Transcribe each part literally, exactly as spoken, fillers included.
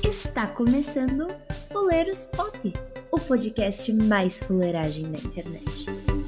Está começando Fuleiros Pop, o podcast mais fuleiragem da internet.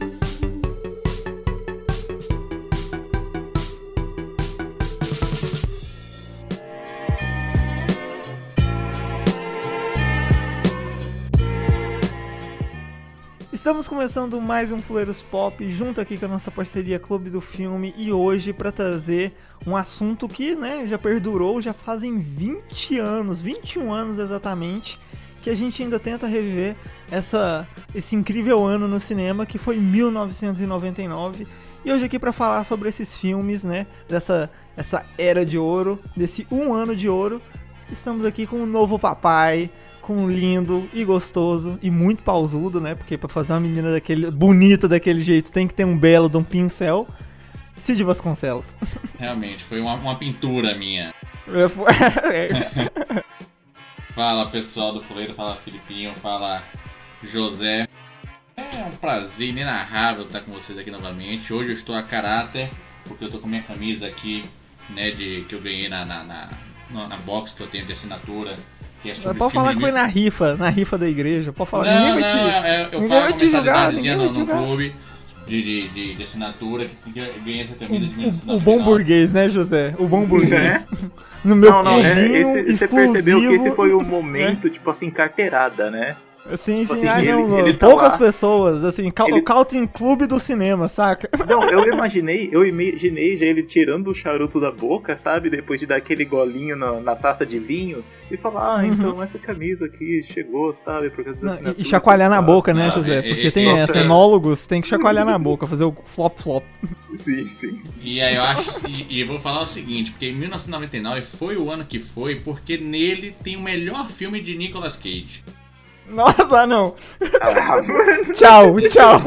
Estamos começando mais um Fuleiros Pop, junto aqui com a nossa parceria Clube do Filme, e hoje para trazer um assunto que, né, já perdurou, já fazem vinte anos, vinte e um anos exatamente, que a gente ainda tenta reviver essa, esse incrível ano no cinema, que foi mil novecentos e noventa e nove, e hoje aqui para falar sobre esses filmes, né, dessa essa era de ouro, desse um ano de ouro, estamos aqui com um novo papai, com um lindo e gostoso e muito pausudo, né? Porque pra fazer uma menina daquele, bonita daquele jeito tem que ter um belo de um pincel. Cid Vasconcelos. Realmente, foi uma, uma pintura minha. É. Fala pessoal do Fuleiro, fala Filipinho, fala José. É um prazer inenarrável estar com vocês aqui novamente. Hoje eu estou a caráter, porque eu tô com minha camisa aqui, né, de, que eu ganhei na, na, na, na box que eu tenho de assinatura. É pode falar que foi na rifa, na rifa da igreja. Pode falar. Não, ninguém vai te, não, é, eu ninguém vai te julgar, ninguém vai no, te julgar. no clube de, de, de, de assinatura que ganhei essa camisa de mil novecentos e noventa e nove. O, o bom burguês, né, José? O bom burguês. No meu não, não, é, esse, você percebeu que esse foi o momento, é. tipo assim, carteirada, né? Sim, tipo sim, assim, ah, ele, não, ele tá poucas lá. pessoas, assim, cal, ele... o Country Clube do cinema, saca? Não, eu imaginei, eu imaginei já ele tirando o charuto da boca, sabe? Depois de dar aquele golinho na, na taça de vinho e falar, ah, uhum. então essa camisa aqui chegou, sabe? Por causa da não, e chacoalhar na boca, né, sabe? José? Porque e, tem e, essa, é... enólogos tem que chacoalhar na boca, fazer o flop-flop. Sim, sim. E aí eu acho, e, e eu vou falar o seguinte, porque em mil novecentos e noventa e nove foi o ano que foi, porque nele tem o melhor filme de Nicolas Cage. Nossa, não. Ah, tchau, tchau.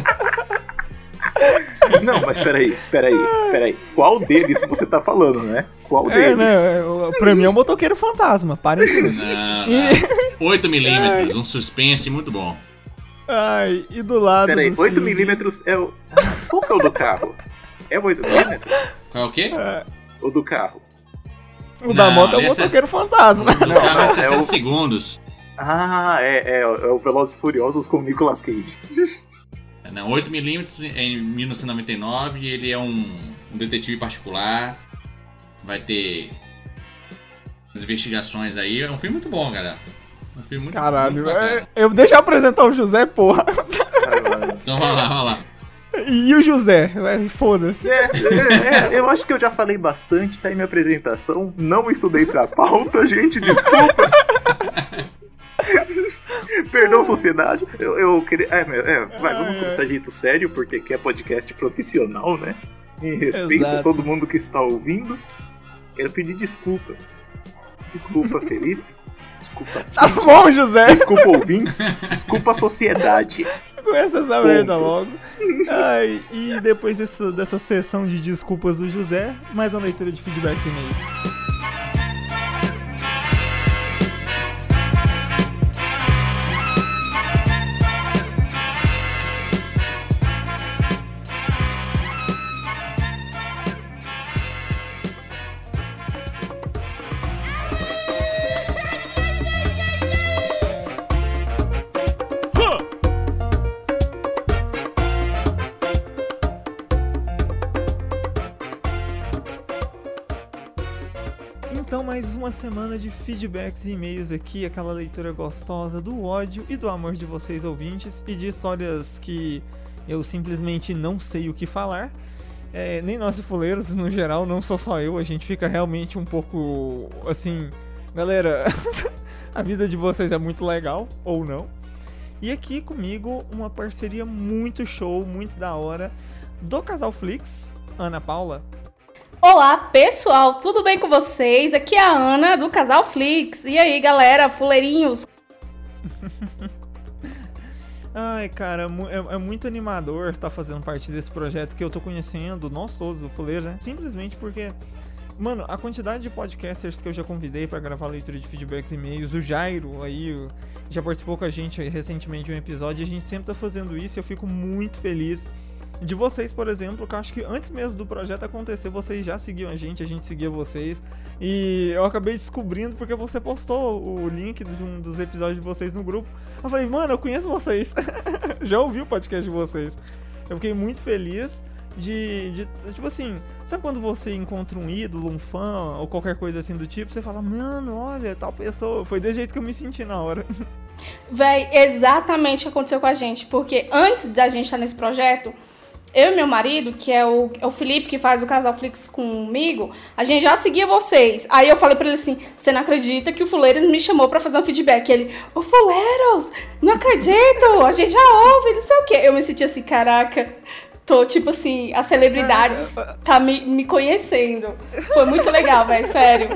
Não, mas peraí, peraí, peraí. Qual deles você tá falando, né? Qual é, deles? Né, pra mim é o Motoqueiro Fantasma, parem com isso. Não, não. oito milímetros, um suspense muito bom. Ai, e do lado Peraí, do oito milímetros é o... Qual que é o do carro? É o oito milímetros? Qual é o quê? É. O do carro. O não, da moto é o Motoqueiro é... Fantasma. O do não, carro é sessenta é o... segundos. Ah, é, é, é o Velozes e Furiosos com o Nicolas Cage. Não, oito milímetros em mil novecentos e noventa e nove, ele é um, um detetive particular, vai ter as investigações aí, é um filme muito bom, galera. Um filme muito Caralho, muito é, eu deixa eu apresentar o José, porra. Então vamos lá, vamos lá. E o José? Foda-se. É, é, é, eu acho que eu já falei bastante, tá aí minha apresentação. Não estudei pra pauta, gente, desculpa. Perdão, sociedade. Eu, eu queria. É, é, vai, vamos começar de jeito sério, porque aqui é podcast profissional, né? Em respeito Exato. a todo mundo que está ouvindo. Quero pedir desculpas. Desculpa, Felipe. Desculpa, Cid. Tá bom, José. Desculpa, ouvintes. Desculpa, sociedade. Começa essa merda logo. Ai, e depois dessa, dessa sessão de desculpas do José, mais uma leitura de feedbacks e e-mails. Então, mais uma semana de feedbacks e e-mails aqui, aquela leitura gostosa do ódio e do amor de vocês ouvintes e de histórias que eu simplesmente não sei o que falar. É, nem nós fuleiros, no geral, não sou só eu, a gente fica realmente um pouco assim, galera, a vida de vocês é muito legal, ou não. E aqui comigo, uma parceria muito show, muito da hora, do Casal Flix, Ana Paula. Olá, pessoal, tudo bem com vocês? Aqui é a Ana, do Casal Flix. E aí, galera, fuleirinhos? Ai, cara, é, é muito animador estar fazendo parte desse projeto que eu tô conhecendo, nós todos do Fuleiro, né? Simplesmente porque, mano, a quantidade de podcasters que eu já convidei pra gravar leitura de feedbacks e e-mails, o Jairo aí já participou com a gente recentemente de um episódio, e a gente sempre tá fazendo isso e eu fico muito feliz de vocês, por exemplo, que eu acho que antes mesmo do projeto acontecer, vocês já seguiam a gente, a gente seguia vocês. E eu acabei descobrindo porque você postou o link de um dos episódios de vocês no grupo. Eu falei, mano, eu conheço vocês. Já ouvi o podcast de vocês. Eu fiquei muito feliz de, de, tipo assim, sabe quando você encontra um ídolo, um fã, ou qualquer coisa assim do tipo, você fala, mano, olha, tal pessoa. Foi desse jeito que eu me senti na hora. Véi, exatamente o que aconteceu com a gente, porque antes da gente estar nesse projeto, eu e meu marido, que é o, é o Felipe, que faz o Casal Flix comigo, a gente já seguia vocês. Aí eu falei pra ele assim, você não acredita que o Fuleiros me chamou pra fazer um feedback? Ele, ô Fuleiros, não acredito, a gente já ouve, não sei o quê. Eu me senti assim, caraca, tô tipo assim, as celebridades tá me, me conhecendo. Foi muito legal, velho, sério.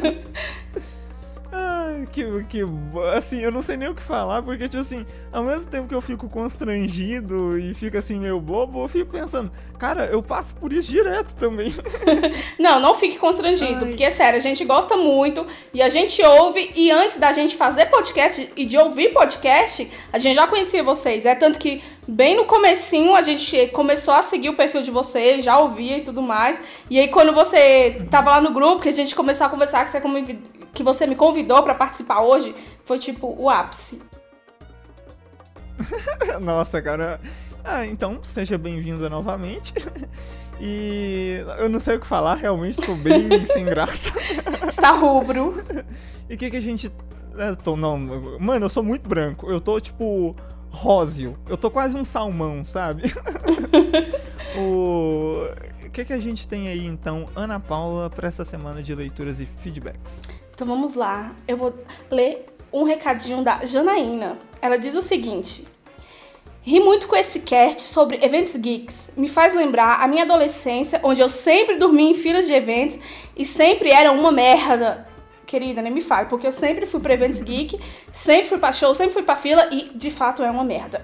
Ai, que, que, assim, eu não sei nem o que falar, porque, tipo assim, ao mesmo tempo que eu fico constrangido e fico, assim, meio bobo, eu fico pensando, cara, eu passo por isso direto também. Não, não fique constrangido, Ai. porque, sério, a gente gosta muito e a gente ouve, e antes da gente fazer podcast e de ouvir podcast, a gente já conhecia vocês, é tanto que bem no comecinho a gente começou a seguir o perfil de vocês, já ouvia e tudo mais, e aí quando você tava lá no grupo, que a gente começou a conversar, que você convidou, que você me convidou pra participar hoje, foi tipo o ápice. Nossa, cara. Ah, então, seja bem-vinda novamente. E eu não sei o que falar, realmente tô bem sem graça. Está rubro. E o que que a gente... Eu tô, não, mano, eu sou muito branco. Eu tô, tipo, róseo. Eu tô quase um salmão, sabe? o... o que que a gente tem aí, então, Ana Paula, pra essa semana de leituras e feedbacks? Então vamos lá, eu vou ler um recadinho da Janaína. Ela diz o seguinte: ri muito com esse cast sobre eventos geeks. Me faz lembrar a minha adolescência, onde eu sempre dormia em filas de eventos e sempre era uma merda. Querida, nem me fale, porque eu sempre fui pra eventos geek, sempre fui pra show, sempre fui pra fila e de fato é uma merda.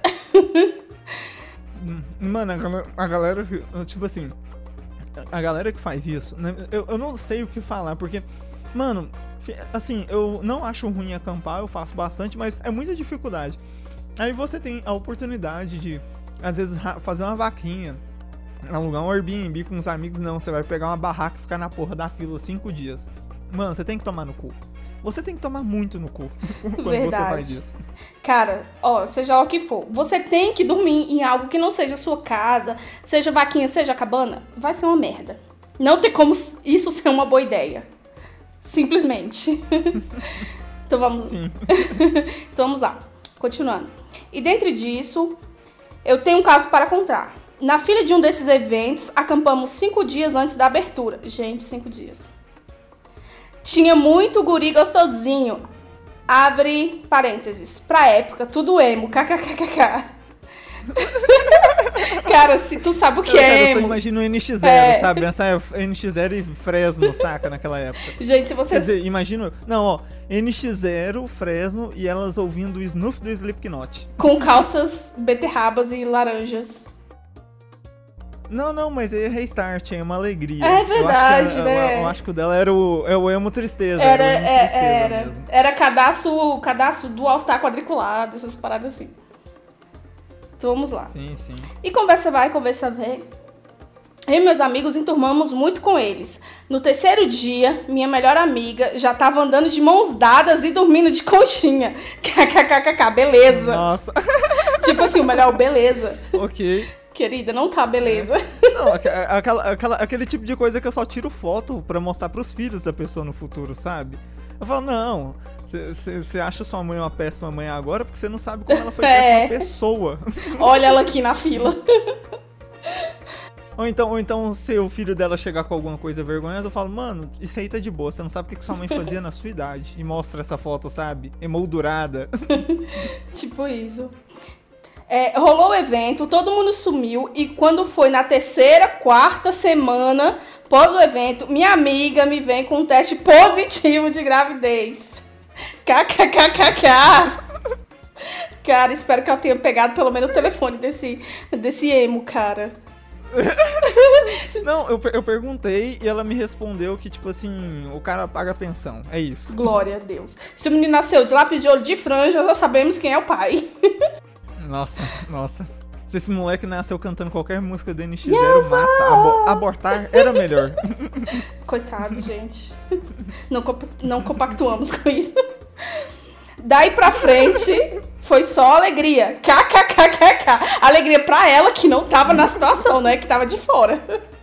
Mano, a galera, tipo assim, a galera que faz isso, né, eu, eu não sei o que falar, porque, mano, assim, eu não acho ruim acampar, eu faço bastante, mas é muita dificuldade. Aí você tem a oportunidade de, às vezes, fazer uma vaquinha, alugar um Airbnb com uns amigos, não, você vai pegar uma barraca e ficar na porra da fila cinco dias. Mano, você tem que tomar no cu. Você tem que tomar muito no cu quando Verdade. Você faz isso. Cara, ó, seja lá o que for, você tem que dormir em algo que não seja sua casa, seja vaquinha, seja cabana, vai ser uma merda. Não tem como isso ser uma boa ideia. Simplesmente. Então vamos... Sim. Então vamos lá. Continuando. E dentro disso, eu tenho um caso para contar. Na fila de um desses eventos, acampamos cinco dias antes da abertura. Gente, cinco dias. Tinha muito guri gostosinho. Abre parênteses. Pra época, tudo emo. Kkkk. Cara, se tu sabe o que é emo. Eu só imagino o N X zero, é... sabe? Essa N X zero e Fresno, saca? Naquela época. Gente, se você... Quer dizer, imagino... Não, ó. N X zero, Fresno e elas ouvindo o Snuff do Slipknot. Com calças beterrabas e laranjas. Não, não, mas é Restart, é uma alegria. É verdade, eu né? Eu, eu acho que o dela era o, é o emo tristeza. Era, era o emo é, tristeza era. mesmo. Era cadastro, cadastro do All-Star quadriculado, essas paradas assim. Então vamos lá. Sim, sim. E conversa vai, conversa vem. Eu e meus amigos enturmamos muito com eles. No terceiro dia, minha melhor amiga já tava andando de mãos dadas e dormindo de conchinha. Kkkk, beleza. Nossa. Tipo assim, o melhor, beleza. Ok. Querida, não tá, beleza. Não, aquela, aquela, aquele tipo de coisa que eu só tiro foto pra mostrar pros filhos da pessoa no futuro, sabe? Eu falo, não, você acha sua mãe uma péssima mãe agora porque você não sabe como ela foi é. péssima pessoa. Olha ela aqui na fila. Ou então, ou então, se o filho dela chegar com alguma coisa vergonhosa, eu falo, mano, isso aí tá de boa, você não sabe o que sua mãe fazia na sua idade. E mostra essa foto, sabe? Emoldurada. Tipo isso. É, rolou o evento, todo mundo sumiu e quando foi na terceira, quarta semana pós o evento, minha amiga me vem com um teste positivo de gravidez. Kkkk. Cara, espero que ela tenha pegado pelo menos o telefone desse, desse emo, cara. Não, eu, eu perguntei e ela me respondeu que, tipo assim, o cara paga a pensão, é isso. Glória a Deus. Se o menino nasceu de lápis de olho de franja, já sabemos quem é o pai. Nossa, nossa. Se esse moleque nasceu cantando qualquer música do N X zero, mata. Abo- abortar era melhor. Coitado, gente. Não, comp- não compactuamos com isso. Daí pra frente, foi só alegria. KKKKK. Alegria pra ela que não tava na situação, né? Que tava de fora.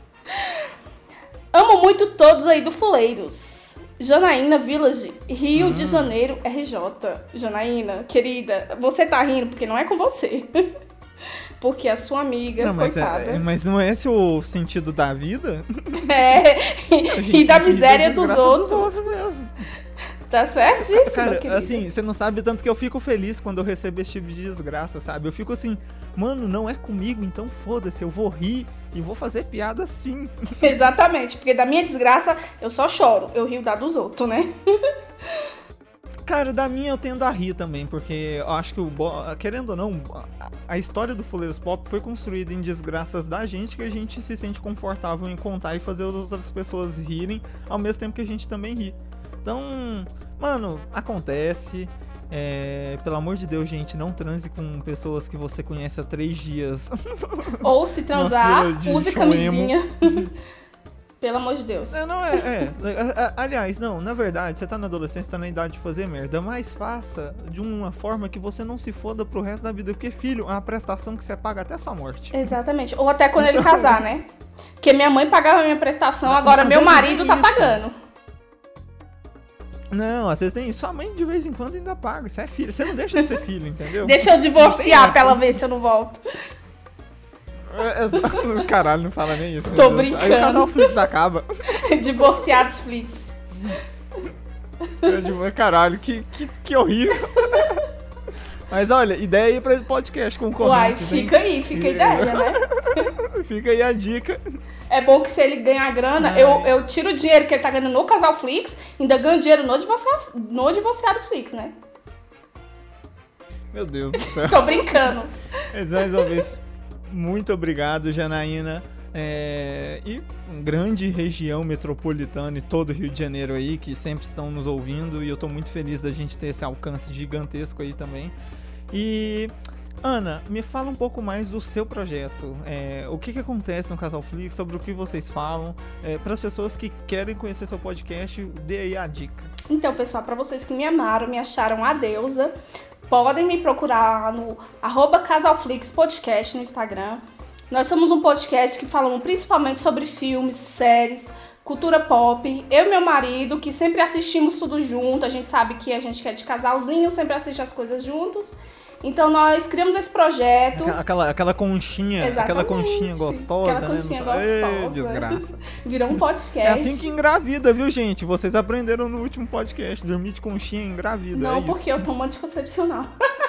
Amo muito todos aí do Fuleiros. Janaína Village, Rio hum. de Janeiro, R J. Janaína, querida, você tá rindo porque não é com você. Porque a sua amiga, não, mas coitada. É, mas não é esse o sentido da vida? É, e da miséria dos outros. dos outros mesmo. Tá certíssimo, cara, querida. assim, você não sabe tanto que eu fico feliz quando eu recebo esse tipo de desgraça, sabe? Eu fico assim, mano, não é comigo, então foda-se, eu vou rir e vou fazer piada sim. Exatamente, porque da minha desgraça eu só choro, eu rio da dos outros, né? Cara, da minha eu tendo a rir também, porque eu acho que, o querendo ou não, a história do Fuleiros Pop foi construída em desgraças da gente que a gente se sente confortável em contar e fazer as outras pessoas rirem, ao mesmo tempo que a gente também ri. Então, mano, acontece. É, pelo amor de Deus, gente, não transe com pessoas que você conhece há três dias. Ou se transar, use camisinha. Pelo amor de Deus. É, não, é, é. Aliás, não, na verdade, você tá na adolescência, tá na idade de fazer merda, mas faça de uma forma que você não se foda pro resto da vida. Porque, filho, é uma prestação que você paga até a sua morte. Exatamente. Ou até quando ele casar, né? Porque minha mãe pagava a minha prestação, agora meu marido tá pagando. Não, às vezes tem isso. Sua mãe de vez em quando ainda paga. Você é filho. Você não deixa de ser filho, entendeu? Deixa eu divorciar pra ela ver se eu não volto. É, caralho, não fala nem isso. Tô brincando. Aí o canal Flix acaba. Divorciados Flix. Caralho, que, que, que horrível. Mas olha, ideia aí pra podcast concorrente. Uai, fica hein? aí, fica a ideia, né? Fica aí a dica. É bom que se ele ganhar grana, eu, eu tiro o dinheiro que ele tá ganhando no Casal Flix, ainda ganho dinheiro no divorciado, no divorciado Flix, né? Meu Deus do céu. Tô brincando. Mas mais uma vez, muito obrigado, Janaína. É, e grande região metropolitana e todo o Rio de Janeiro aí, que sempre estão nos ouvindo, e eu tô muito feliz da gente ter esse alcance gigantesco aí também. E, Ana, me fala um pouco mais do seu projeto. É, o que que acontece no Casal Flix, sobre o que vocês falam, é, para as pessoas que querem conhecer seu podcast, dê aí a dica. Então, pessoal, para vocês que me amaram, me acharam a deusa, podem me procurar no arroba Casalflix Podcast no Instagram. Nós somos um podcast que falamos principalmente sobre filmes, séries, cultura pop. Eu e meu marido, que sempre assistimos tudo junto, a gente sabe que a gente quer de casalzinho, sempre assiste as coisas juntos. Então nós criamos esse projeto. Aquela, aquela conchinha, Exatamente. aquela conchinha gostosa, aquela conchinha né? gostosa. Ei, desgraça. Virou um podcast. É assim que engravida, viu, gente? Vocês aprenderam no último podcast. Dormir de conchinha engravida. Não, é porque isso. eu tomo anticoncepcional.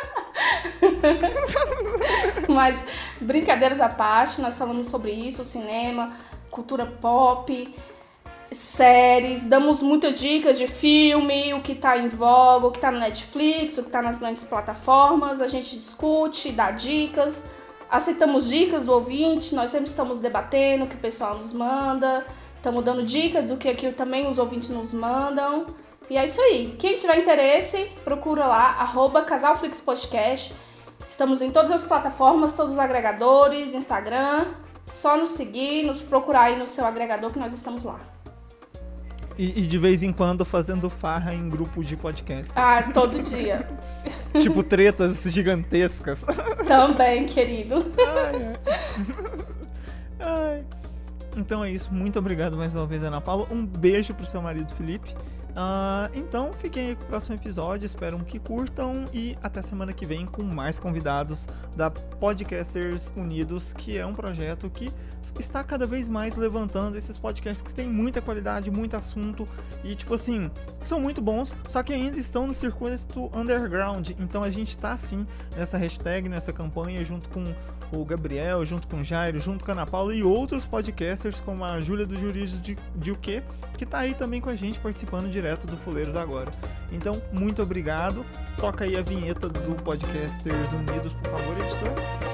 Mas, brincadeiras à parte, nós falamos sobre isso, cinema, cultura pop, séries, damos muitas dicas de filme, o que tá em voga, o que tá no Netflix, o que tá nas grandes plataformas, a gente discute, dá dicas, aceitamos dicas do ouvinte, nós sempre estamos debatendo o que o pessoal nos manda, estamos dando dicas do que aqui também os ouvintes nos mandam, e é isso aí. Quem tiver interesse, procura lá, arroba Casalflixpodcast. Estamos em todas as plataformas, todos os agregadores, Instagram, só nos seguir, nos procurar aí no seu agregador que nós estamos lá. E, e de vez em quando fazendo farra em grupo de podcast. Ah, todo dia. Tipo tretas gigantescas. Também, querido. Ai, ai. Ai. Então é isso, muito obrigado mais uma vez, Ana Paula. Um beijo pro seu marido, Felipe. Uh, então fiquem aí com o próximo episódio, espero que curtam e até semana que vem com mais convidados da Podcasters Unidos, que é um projeto que está cada vez mais levantando esses podcasts que tem muita qualidade, muito assunto e tipo assim, são muito bons, só que ainda estão no circuito underground, então a gente tá assim nessa hashtag, nessa campanha junto com o Gabriel, junto com o Jairo, junto com a Ana Paula e outros podcasters como a Júlia do Jurídico de, de o quê? Que tá aí também com a gente participando direto do Fuleiros agora. Então, muito obrigado. Toca aí a vinheta do Podcasters Unidos, por favor, editor.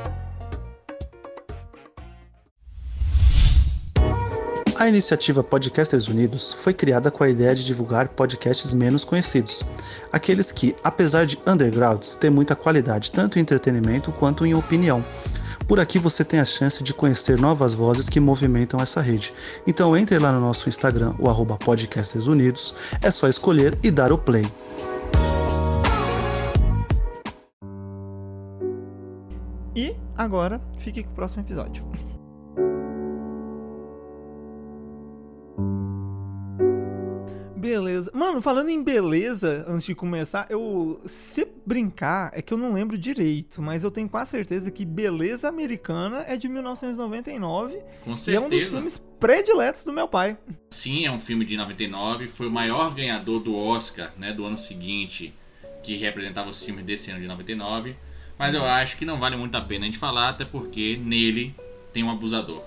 A iniciativa Podcasters Unidos foi criada com a ideia de divulgar podcasts menos conhecidos, aqueles que, apesar de undergrounds, têm muita qualidade tanto em entretenimento quanto em opinião. Por aqui você tem a chance de conhecer novas vozes que movimentam essa rede. Então entre lá no nosso Instagram, o arroba Podcasters Unidos, é só escolher e dar o play. E agora, fique com o próximo episódio. Beleza. Mano, falando em beleza, antes de começar, eu... Se brincar, é que eu não lembro direito, mas eu tenho quase certeza que Beleza Americana é de mil novecentos e noventa e nove. Com certeza. E é um dos filmes prediletos do meu pai. Sim, é um filme de noventa e nove. Foi o maior ganhador do Oscar, né, do ano seguinte, que representava os filmes desse ano de noventa e nove. Mas eu acho que não vale muito a pena a gente falar, até porque nele tem um abusador.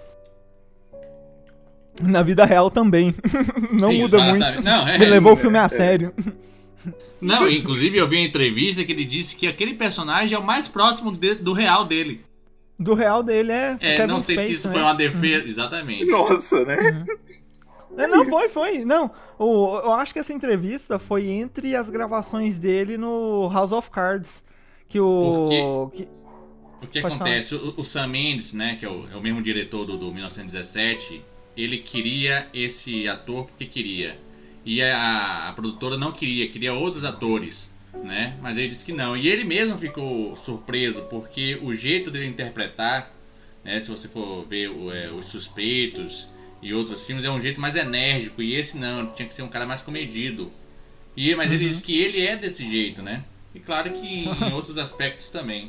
Na vida real também. Não Exatamente. muda muito. Não, é, Ele levou é, o filme a é. sério. Não, inclusive eu vi uma entrevista que ele disse que aquele personagem é o mais próximo de, do real dele. Do real dele é. É, Kevin não sei Spacey, se isso né? foi uma defesa. Exatamente. Nossa, né? É, não, foi, foi. Não, o, eu acho que essa entrevista foi entre as gravações dele no House of Cards. Que o. Que... O que Pode acontece? O, o Sam Mendes, né, que é o, é o mesmo diretor do, do mil novecentos e dezessete, ele queria esse ator porque queria. E a, a produtora não queria, queria outros atores, né? Mas ele disse que não. E ele mesmo ficou surpreso, porque o jeito dele interpretar, né, se você for ver o, é, Os Suspeitos e outros filmes, é um jeito mais enérgico. E esse não, tinha que ser um cara mais comedido. E, mas ele Uhum. disse que ele é desse jeito, né? E claro que em outros aspectos também.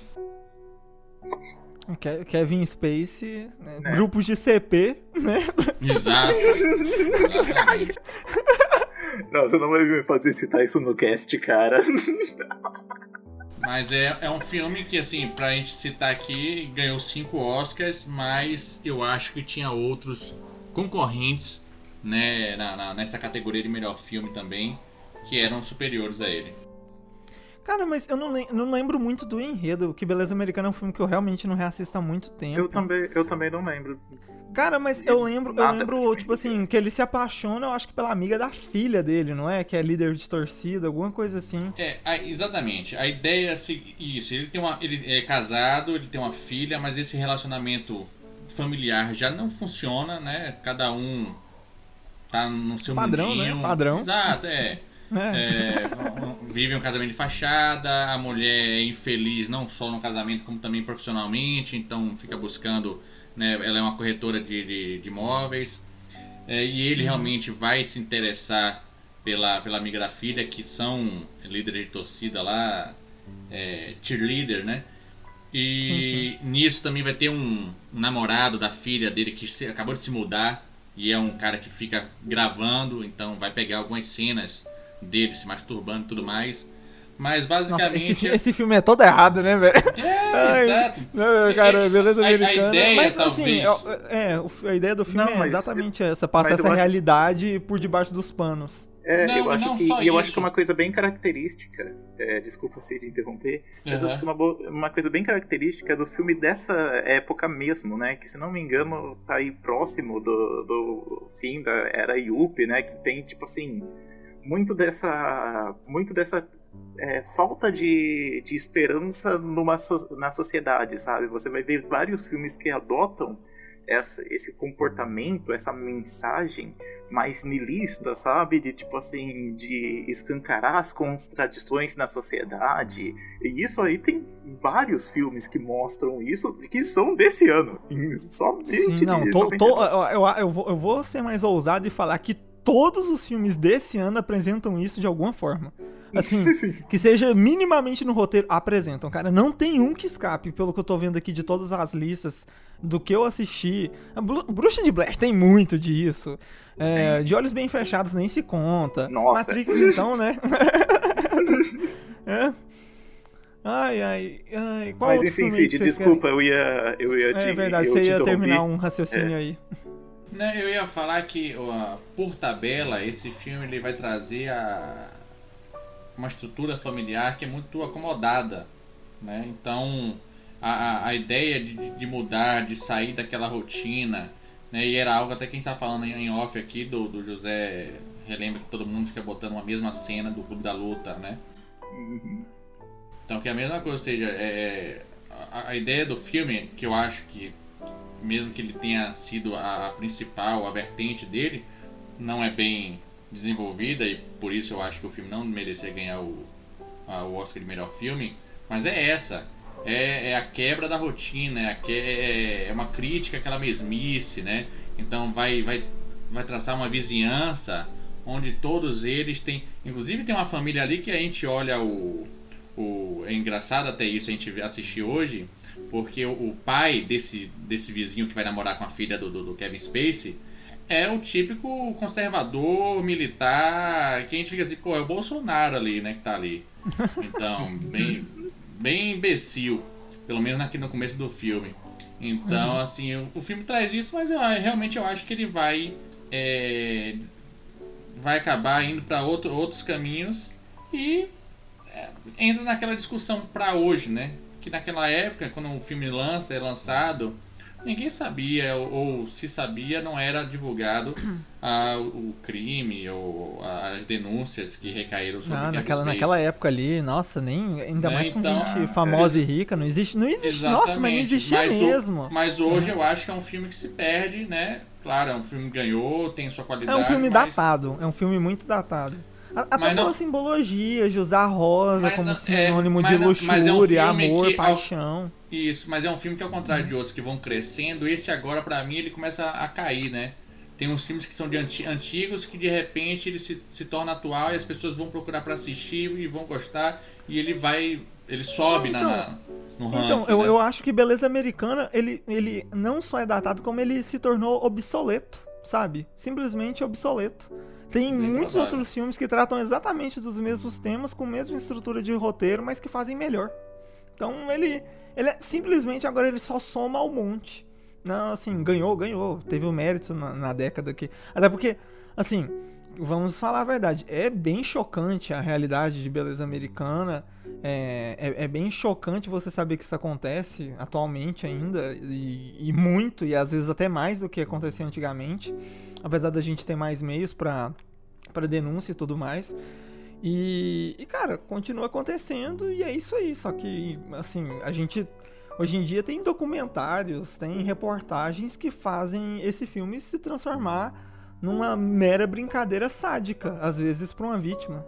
Ke- Kevin Spacey, né? É. Grupos de C P, né? Exato. Exatamente. Não, você não vai me fazer citar isso no cast, cara. Mas é, é um filme que, assim, pra gente citar aqui, ganhou cinco Oscars, mas eu acho que tinha outros concorrentes, né, na, na- nessa categoria de melhor filme também, que eram superiores a ele. Cara, mas eu não, lem- não lembro muito do enredo. Que Beleza Americana é um filme que eu realmente não reassisto há muito tempo. Eu também, eu também não lembro. Cara, mas eu lembro, eu Nada. lembro, tipo assim, que ele se apaixona, eu acho que pela amiga da filha dele, não é? Que é líder de torcida, alguma coisa assim. É, a- exatamente. A ideia é se- isso. Ele tem uma, ele é casado, ele tem uma filha, mas esse relacionamento familiar já não funciona, né? Cada um tá no seu Padrão, mundinho. né? Padrão. Exato, é. É. É, vive um casamento de fachada, a mulher é infeliz não só no casamento como também profissionalmente, então fica buscando, né, ela é uma corretora de, de, de imóveis, é, e ele realmente vai se interessar pela, pela amiga da filha, que são líderes de torcida lá, é, cheerleader, né? E Sim, nisso também vai ter um namorado da filha dele que se- acabou de se mudar e é um cara que fica gravando, então vai pegar algumas cenas dele se masturbando e tudo mais. Mas Nossa, basicamente. esse, fi- esse filme é todo errado, né, velho? É, Ai, exato. Não, cara, Beleza A- a Americana. ideia, mas assim, talvez- é, é, o- a ideia do filme Não, é mas- exatamente essa, passa mas eu essa acho- realidade por debaixo dos panos. É, Não, eu acho não que só e eu acho isso. que é uma coisa bem característica. É, desculpa se de interromper, mas eu Uhum. acho que é uma, bo- uma coisa bem característica do filme dessa época mesmo, né? Que se não me engano tá aí próximo do, do fim da era Yuppie, né? Que tem tipo assim muito dessa muito dessa é, falta de, de esperança numa so- na sociedade, sabe? Você vai ver vários filmes que adotam essa, esse comportamento, essa mensagem mais nihilista, sabe? De tipo assim, de escancarar as contradições na sociedade. E isso aí tem vários filmes que mostram isso, que são desse ano. Somente Sim, não, de tô, noventa e tô- nove. eu, eu, eu vou, eu vou ser mais ousado e falar que todos os filmes desse ano apresentam isso de alguma forma. Assim, Sim, sim. que seja minimamente no roteiro, apresentam, cara. Não tem um que escape, pelo que eu tô vendo aqui de todas as listas do que eu assisti. A Bru- Bruxa de Blair tem muito disso. É, de Olhos Bem Fechados nem se conta. Nossa. Matrix, então, né? É. Ai, ai, ai. Qual Mas outro enfim, filme aí Cid, que vocês desculpa, eu ia, eu ia querem? te É verdade, eu você te ia interrompi. terminar um raciocínio aí. Né, eu ia falar que, ó, por tabela, esse filme ele vai trazer a, uma estrutura familiar que é muito acomodada, né? Então, a, a, a ideia de, de mudar, de sair daquela rotina, né? E era algo até que a gente estava falando em off aqui, do, do José, relembra que todo mundo fica botando uma mesma cena do Clube da Luta, né? Uhum. Então, que é a mesma coisa, ou seja, é, a, a ideia do filme, que eu acho que, mesmo que ele tenha sido a, a principal, a vertente dele, não é bem desenvolvida, e por isso eu acho que o filme não merecia ganhar o, a, o Oscar de melhor filme, mas é essa, é, é a quebra da rotina, é, a que, é, é uma crítica àquela mesmice, né? Então vai, vai, vai traçar uma vizinhança onde todos eles têm, inclusive tem uma família ali que a gente olha o, o é engraçado até isso a gente assistir hoje, porque o, o pai desse, desse vizinho que vai namorar com a filha do, do, do Kevin Spacey é o típico conservador militar que a gente fica assim, pô, é o Bolsonaro ali, né, que tá ali. Então, bem, bem imbecil, pelo menos aqui no começo do filme. Então, uhum. assim, o, o filme traz isso, mas eu, realmente eu acho que ele vai é, vai acabar indo para outro, outros caminhos e é, entra naquela discussão para hoje, né? Que naquela época, quando o filme lança, é lançado, ninguém sabia, ou, ou se sabia, não era divulgado ah, o, o crime ou as denúncias que recaíram sobre ah, o naquela, naquela época ali, nossa, nem ainda né? mais com então, gente famosa eles... e rica, não existe, não existe, Exatamente. Nossa, mas não existia mas mesmo. O, mas hoje uhum. eu acho que é um filme que se perde, né? Claro, é um filme que ganhou, tem sua qualidade. É um filme mas... datado, é um filme muito datado. Até mas pela não... simbologia de usar rosa mas como não... sinônimo é, de não... luxúria, é um amor, que... paixão. Isso, mas é um filme que ao contrário de outros que vão crescendo, esse agora pra mim ele começa a cair, né? Tem uns filmes que são de anti... antigos que de repente ele se, se torna atual e as pessoas vão procurar pra assistir e vão gostar e ele vai, ele sobe então, na, na, no ranking. Então, eu, né? eu acho que Beleza Americana, ele, ele não só é datado, como ele se tornou obsoleto, sabe? Simplesmente obsoleto. Tem Bem muitos provável. outros filmes que tratam exatamente dos mesmos temas, com a mesma estrutura de roteiro, mas que fazem melhor. Então ele, ele é, simplesmente agora ele só soma ao monte. Não, assim, ganhou, ganhou. Teve o um mérito na, na década que... Até porque, assim, vamos falar a verdade, é bem chocante a realidade de Beleza Americana. É, é, é bem chocante você saber que isso acontece atualmente ainda, e, e muito, e às vezes até mais do que acontecia antigamente, apesar da gente ter mais meios pra, pra denúncia e tudo mais. E, e, cara, continua acontecendo e é isso aí, só que, assim, a gente... Hoje em dia tem documentários, tem reportagens que fazem esse filme se transformar numa mera brincadeira sádica, às vezes para uma vítima.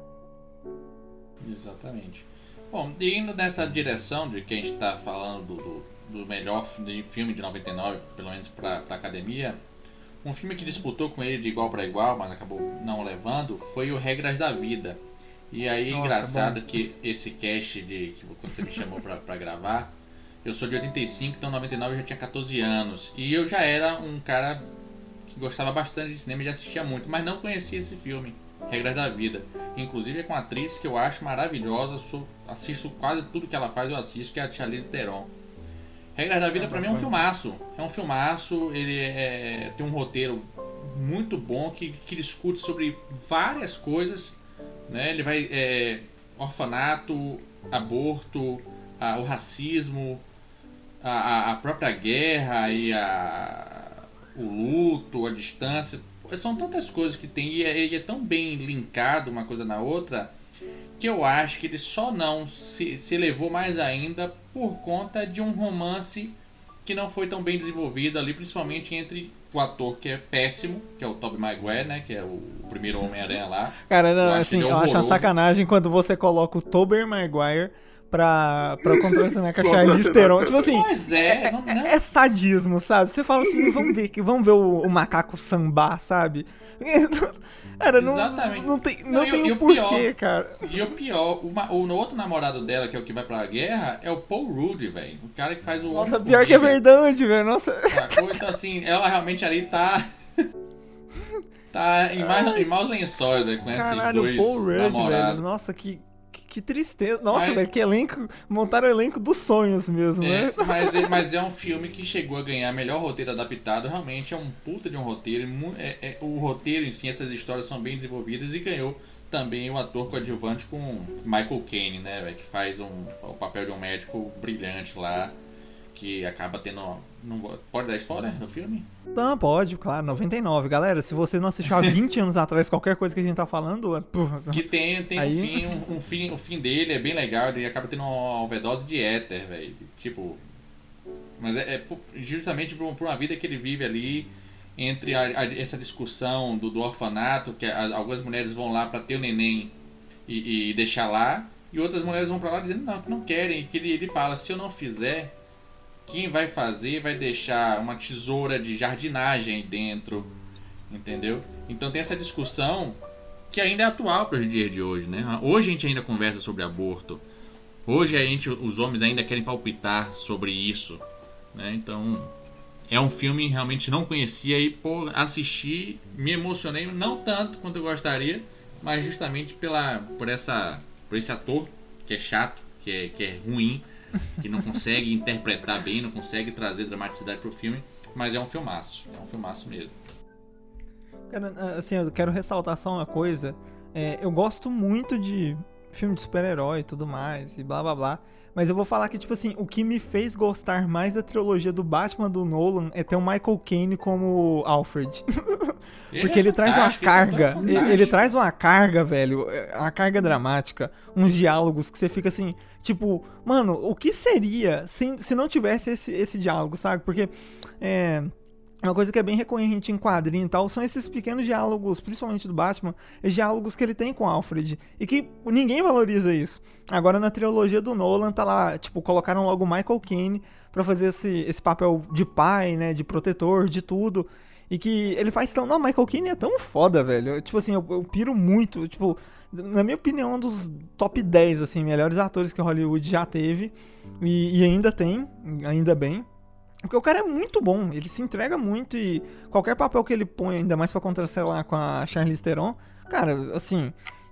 Exatamente. Bom, indo nessa direção de que a gente está falando do, do, do melhor filme de noventa e nove, pelo menos para a academia, um filme que disputou com ele de igual para igual, mas acabou não levando, foi o Regras da Vida. E aí, Nossa, engraçado bom. que esse cast de que quando você me chamou para gravar, eu sou de oitenta e cinco, então em noventa e nove eu já tinha catorze anos. E eu já era um cara que gostava bastante de cinema e já assistia muito, mas não conhecia esse filme, Regras da Vida. Inclusive é com uma atriz que eu acho maravilhosa, sou, assisto quase tudo que ela faz, eu assisto, que é a Charlize Theron. Regras da Vida pra mim é um filmaço. É um filmaço, ele é, tem um roteiro muito bom que, que discute sobre várias coisas, né? Ele vai... É, orfanato, aborto, a, o racismo... A, a própria guerra e a, o luto, a distância, são tantas coisas que tem e é, e é tão bem linkado uma coisa na outra que eu acho que ele só não se, se elevou mais ainda por conta de um romance que não foi tão bem desenvolvido ali, principalmente entre o ator que é péssimo, que é o Tobey Maguire, né, que é o primeiro Homem-Aranha lá. Cara, não, eu assim, eu acho uma sacanagem quando você coloca o Tobey Maguire pra, pra contracenar com a Charlize Theron. Tipo assim, pois é, não, não. É, é sadismo, sabe? Você fala assim, vamos ver, vamos ver o, o macaco sambar, sabe? Cara, não, Exatamente. não tem, não, não tem e, o e porquê, pior, cara. E o pior, o, o outro namorado dela, que é o que vai pra guerra, é o Paul Rudd, velho. O cara que faz o... Nossa, pior que é verdade, velho. Nossa. Sacou? Então assim, ela realmente ali tá... tá em, mais, em maus lençóis, né, com Caralho, esses dois Paul Rudd, namorados. Velho. Nossa, que... Que tristeza. Nossa, mas, velho, que elenco. Montaram o elenco dos sonhos mesmo, é, né? Mas é, mas é um filme que chegou a ganhar melhor roteiro adaptado. Realmente é um puta de um roteiro. É, é, o roteiro em si, essas histórias são bem desenvolvidas. E ganhou também o ator coadjuvante com Michael Caine, né, véio, que faz um, o papel de um médico brilhante lá. que acaba tendo... Não, pode dar spoiler no filme? Não, pode, claro, noventa e nove. Galera, se você não assistiu há vinte anos atrás qualquer coisa que a gente tá falando... É... Que tem, tem Aí... um, fim, um, um fim, o fim dele é bem legal, ele acaba tendo uma overdose de éter, velho. Tipo... Mas é, é justamente por, por uma vida que ele vive ali, entre a, a, essa discussão do, do orfanato, que a, algumas mulheres vão lá pra ter o neném e, e deixar lá, e outras mulheres vão pra lá dizendo não, que não querem, que ele, ele fala, se eu não fizer... Quem vai fazer vai deixar uma tesoura de jardinagem dentro, entendeu? Então tem essa discussão que ainda é atual para os dias de hoje, né? Hoje a gente ainda conversa sobre aborto. Hoje a gente, os homens ainda querem palpitar sobre isso, né? Então é um filme que realmente não conhecia e por assistir me emocionei, não tanto quanto eu gostaria, mas justamente pela, por, essa, por esse ator que é chato, que é, que é ruim, que não consegue interpretar bem, não consegue trazer dramaticidade pro filme, mas é um filmaço, é um filmaço mesmo. Cara, assim, eu quero ressaltar só uma coisa, é, eu gosto muito de filme de super-herói e tudo mais, e blá blá blá, mas eu vou falar que, tipo assim, o que me fez gostar mais da trilogia do Batman do Nolan é ter o Michael Caine como Alfred. Porque ele, ele traz uma carga, ele, ele traz uma carga, velho, uma carga dramática, uns diálogos que você fica assim, tipo, mano, o que seria se, se não tivesse esse, esse diálogo, sabe? Porque é, uma coisa que é bem recorrente em quadrinho e tal, são esses pequenos diálogos, principalmente do Batman, os diálogos que ele tem com o Alfred, e que ninguém valoriza isso. Agora na trilogia do Nolan tá lá, tipo, colocaram logo o Michael Caine pra fazer esse, esse papel de pai, né, de protetor, de tudo, e que ele faz tão... Não, Michael Caine é tão foda, velho. Tipo assim, eu, eu piro muito, tipo... Na minha opinião, um dos top dez, assim, melhores atores que Hollywood já teve. E, e ainda tem, ainda bem. Porque o cara é muito bom, ele se entrega muito e qualquer papel que ele põe, ainda mais pra contracenar com a Charlize Theron, cara, assim...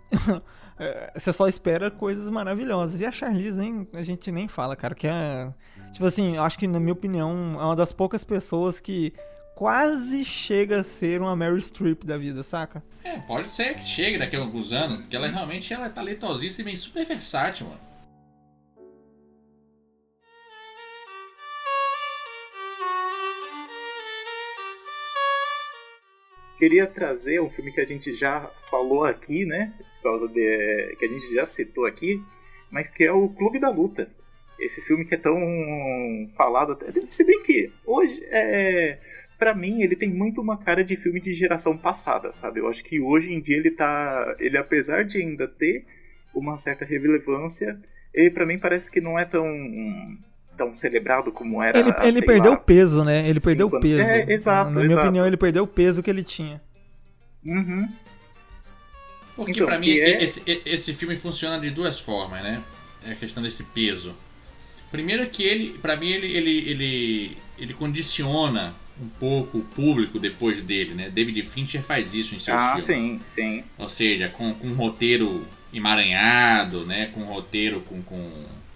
você só espera coisas maravilhosas. E a Charlize, nem, a gente nem fala, cara, que é... Tipo assim, eu acho que, na minha opinião, é uma das poucas pessoas que... quase chega a ser uma Meryl Streep da vida, saca? É, pode ser que chegue daqui a alguns anos, porque ela realmente ela é talentosíssima e super versátil, mano. Queria trazer um filme que a gente já falou aqui, né? Por causa de... que a gente já citou aqui, mas que é o Clube da Luta. Esse filme que é tão falado, até se bem que hoje é... Pra mim, ele tem muito uma cara de filme de geração passada, sabe? Eu acho que hoje em dia ele tá... Ele, apesar de ainda ter uma certa relevância, ele pra mim parece que não é tão... tão celebrado como era. Ele, ele perdeu o peso, né? Ele perdeu o peso. É, exato, Na minha exato. opinião, ele perdeu o peso que ele tinha. Uhum. Porque Então, pra mim, é... esse, esse filme funciona de duas formas, né? É a questão desse peso. Primeiro que ele, pra mim, ele, ele, ele, ele condiciona um pouco o público depois dele, né? David Fincher faz isso em seus ah, filmes. sim, sim. Ou seja, com, com um roteiro emaranhado, né? Com um roteiro com... com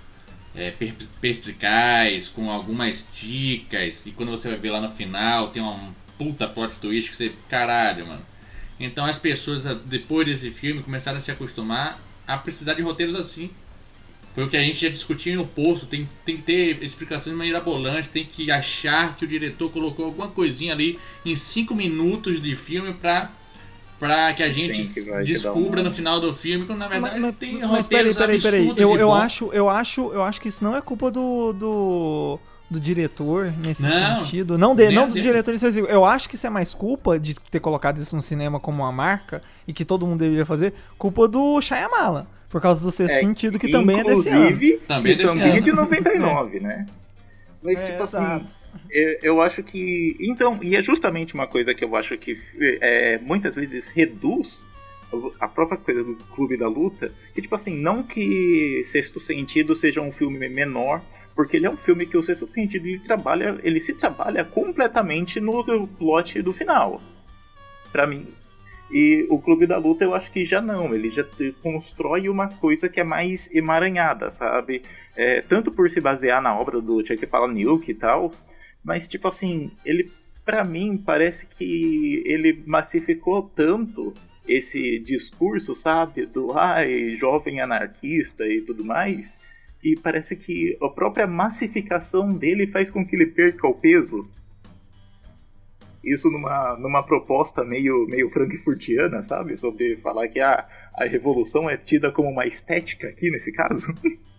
É, perspicaz, com algumas dicas, e quando você vai ver lá no final tem uma puta plot twist que você, caralho, mano. Então as pessoas depois desse filme começaram a se acostumar a precisar de roteiros assim. Foi o que a gente já discutiu em O Poço, tem, tem que ter explicações mirabolantes, tem que achar que o diretor colocou alguma coisinha ali em cinco minutos de filme pra Pra que a gente Sim, que descubra uma... no final do filme, quando na verdade mas, tem mas, roteiros peraí, peraí, peraí. Eu, eu, acho, eu, acho, eu acho que isso não é culpa do, do, do diretor nesse não, sentido. Não, de, não do dele. diretor nesse sentido. Eu acho que isso é mais culpa de ter colocado isso no cinema como uma marca e que todo mundo deveria fazer, culpa do Shyamalan. Por causa do sexto é, sentido, que também é desse ano. Inclusive, também, que também é de noventa e nove, né? Mas, é, tipo exato. assim... Eu, eu acho que... Então, e é justamente uma coisa que eu acho que é, muitas vezes reduz a própria coisa do Clube da Luta, que tipo assim, não que Sexto Sentido seja um filme menor, porque ele é um filme que o Sexto Sentido ele trabalha, ele se trabalha completamente no plot do final, pra mim. E o Clube da Luta eu acho que já não, ele já constrói uma coisa que é mais emaranhada, sabe? É, tanto por se basear na obra do Chuck Palahniuk e tal, mas tipo assim, ele pra mim parece que ele massificou tanto esse discurso, sabe? Do ai, jovem anarquista e tudo mais, e parece que a própria massificação dele faz com que ele perca o peso. Isso numa, numa proposta meio, meio frankfurtiana, sabe? Sobre falar que a, a revolução é tida como uma estética aqui, nesse caso.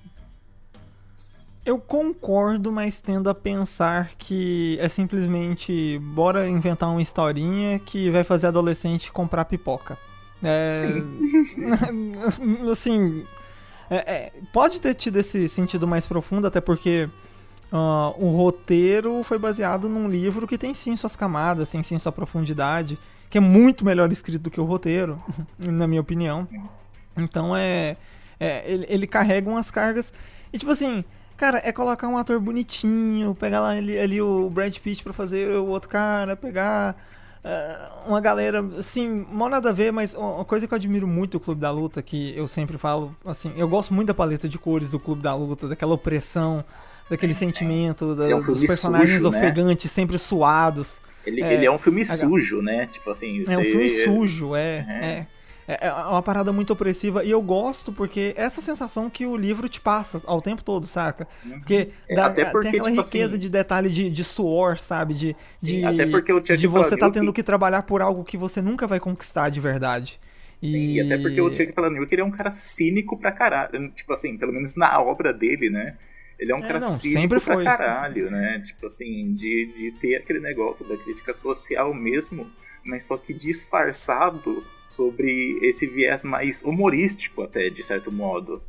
Eu concordo, mas tendo a pensar que é simplesmente bora inventar uma historinha que vai fazer adolescente comprar pipoca. É... Sim. Assim, é, é, pode ter tido esse sentido mais profundo, até porque uh, o roteiro foi baseado num livro que tem sim suas camadas, tem sim sua profundidade, que é muito melhor escrito do que o roteiro, na minha opinião. Então é, é ele, ele carrega umas cargas e tipo assim, cara, é colocar um ator bonitinho, pegar lá ali, ali o Brad Pitt pra fazer o outro cara, pegar uh, uma galera, assim, mal nada a ver, mas uma coisa que eu admiro muito do Clube da Luta, que eu sempre falo, assim, eu gosto muito da paleta de cores do Clube da Luta, daquela opressão, daquele sentimento, da, é um dos personagens sujo, ofegantes, né? Sempre suados. Ele é, ele é um filme a, sujo, né? Tipo assim... É um filme é... sujo, é, é. é. É uma parada muito opressiva e eu gosto porque essa sensação que o livro te passa ao tempo todo, saca? Porque, é, dá, até porque tem aquela tipo riqueza assim, de detalhe de, de suor, sabe? De, sim, de, até porque eu tinha de você tá tendo que... que trabalhar por algo que você nunca vai conquistar de verdade. E... Sim, e até porque eu tinha que falar que ele é um cara cínico pra caralho. Tipo assim, pelo menos na obra dele, né? Ele é um é, cara não, cínico pra caralho, né? Tipo assim, de, de ter aquele negócio da crítica social mesmo, mas só que disfarçado sobre esse viés mais humorístico até, de certo modo.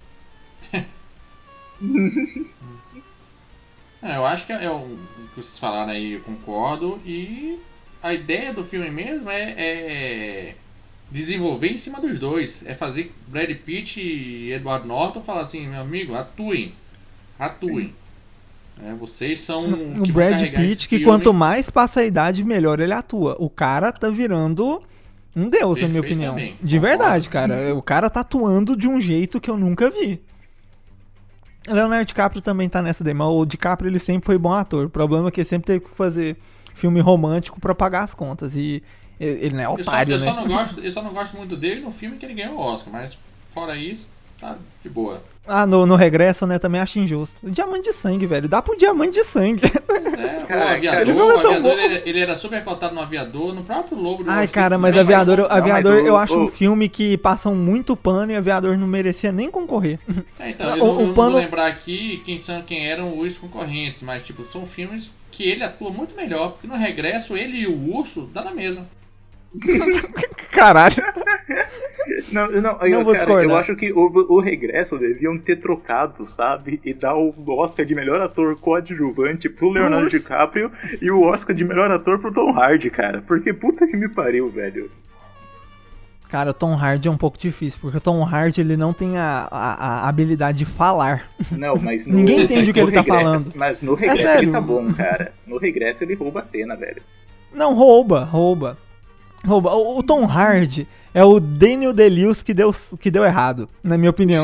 é, eu acho que é o que vocês falaram aí, eu concordo. E a ideia do filme mesmo é, é desenvolver em cima dos dois. É fazer Brad Pitt e Edward Norton falar assim, meu amigo, atuem. Atuem. É, vocês são... O Brad Pitt, que quanto mais passa a idade, melhor ele atua. O cara tá virando um deus, na minha opinião. De verdade, cara. O cara tá atuando de um jeito que eu nunca vi. Leonardo DiCaprio também tá nessa daí, mas o DiCaprio ele sempre foi bom ator. O problema é que ele sempre teve que fazer filme romântico pra pagar as contas. E ele não é otário, eu só, eu né? Só não gosto, eu só não gosto muito dele no filme que ele ganhou o Oscar, mas fora isso, tá de boa. Ah, no, no Regresso, né, também acho injusto. Diamante de Sangue, velho. Dá pro Diamante de Sangue. É, cara, o Aviador, ele, o aviador ele, ele era super cotado no Aviador, no próprio Lobo do Ai, cara, mas Aviador, eu, aviador não, mas o, eu acho o... um filme que passam muito pano e Aviador não merecia nem concorrer. É, então, eu, o, não, eu o pano... não vou lembrar aqui quem, são, quem eram os concorrentes, mas, tipo, são filmes que ele atua muito melhor, porque no Regresso, ele e o Urso dá na mesma. Caralho. Não, não, eu, não vou cara, eu acho que o, o Regresso deviam ter trocado, sabe? E dar o Oscar de melhor ator coadjuvante pro Leonardo Nossa. DiCaprio e o Oscar de melhor ator pro Tom Hardy, cara. Porque puta que me pariu, velho. Cara, o Tom Hardy é um pouco difícil, porque o Tom Hardy ele não tem a, a, a habilidade de falar. Não, mas no, ninguém entende o que ele regresso, tá falando. Mas no Regresso é ele tá bom, cara. No Regresso ele rouba a cena, velho. Não, rouba, rouba. Rouba. O, o Tom Hardy é o Daniel Day-Lewis que deu, que deu errado, na minha opinião.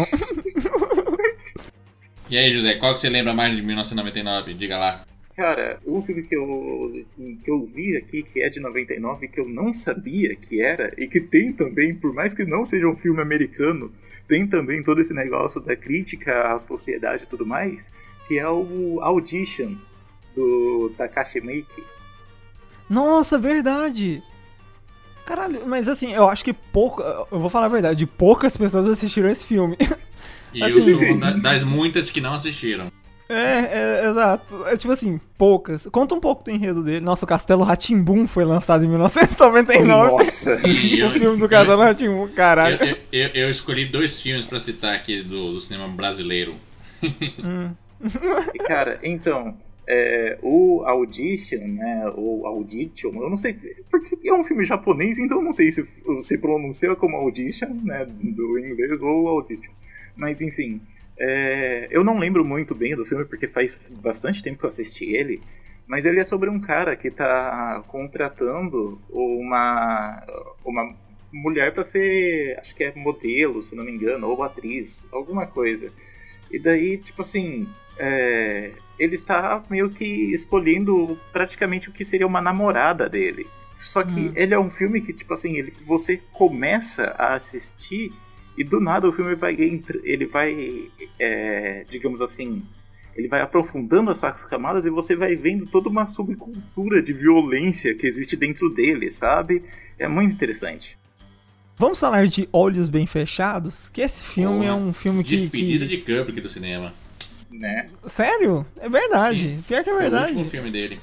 E aí, José, qual que você lembra mais de mil novecentos e noventa e nove? Diga lá. Cara, um filme que eu, que eu vi aqui, que é de noventa e nove, que eu não sabia que era, e que tem também, por mais que não seja um filme americano, tem também todo esse negócio da crítica à sociedade e tudo mais, que é o Audition, do Takashi Miike. Nossa, verdade! Caralho, mas assim, eu acho que pouco, eu vou falar a verdade, poucas pessoas assistiram esse filme. E assim, eu sou uma das muitas que não assistiram. É, é, exato. É tipo assim, poucas. Conta um pouco do enredo dele. Nossa, o Castelo Rá-Tim-Bum foi lançado em mil novecentos e noventa e nove. Nossa! Sim, o filme do Castelo Rá-Tim-Bum, caralho. Eu, eu, eu escolhi dois filmes pra citar aqui do, do cinema brasileiro. Hum. Cara, então, é, o Audition, né, ou Audition, eu não sei, porque é um filme japonês, então eu não sei se se pronuncia como Audition, né, do inglês, ou Audition. Mas enfim... É, eu não lembro muito bem do filme porque faz bastante tempo que eu assisti ele, mas ele é sobre um cara que tá contratando uma, uma mulher pra ser, acho que é modelo, se não me engano, ou atriz, alguma coisa. E daí, tipo assim, é, ele está meio que escolhendo praticamente o que seria uma namorada dele. Só que hum. ele é um filme que, tipo assim, ele, você começa a assistir E do nada o filme vai, ele vai, é, digamos assim, ele vai aprofundando as suas camadas e você vai vendo toda uma subcultura de violência que existe dentro dele, sabe? É muito interessante. Vamos falar de Olhos Bem Fechados? Que esse filme Porra, é um filme que... Despedida que... de Kubrick do cinema. Né? Sério? É verdade. Sim. Pior que é verdade. Foi o último filme dele.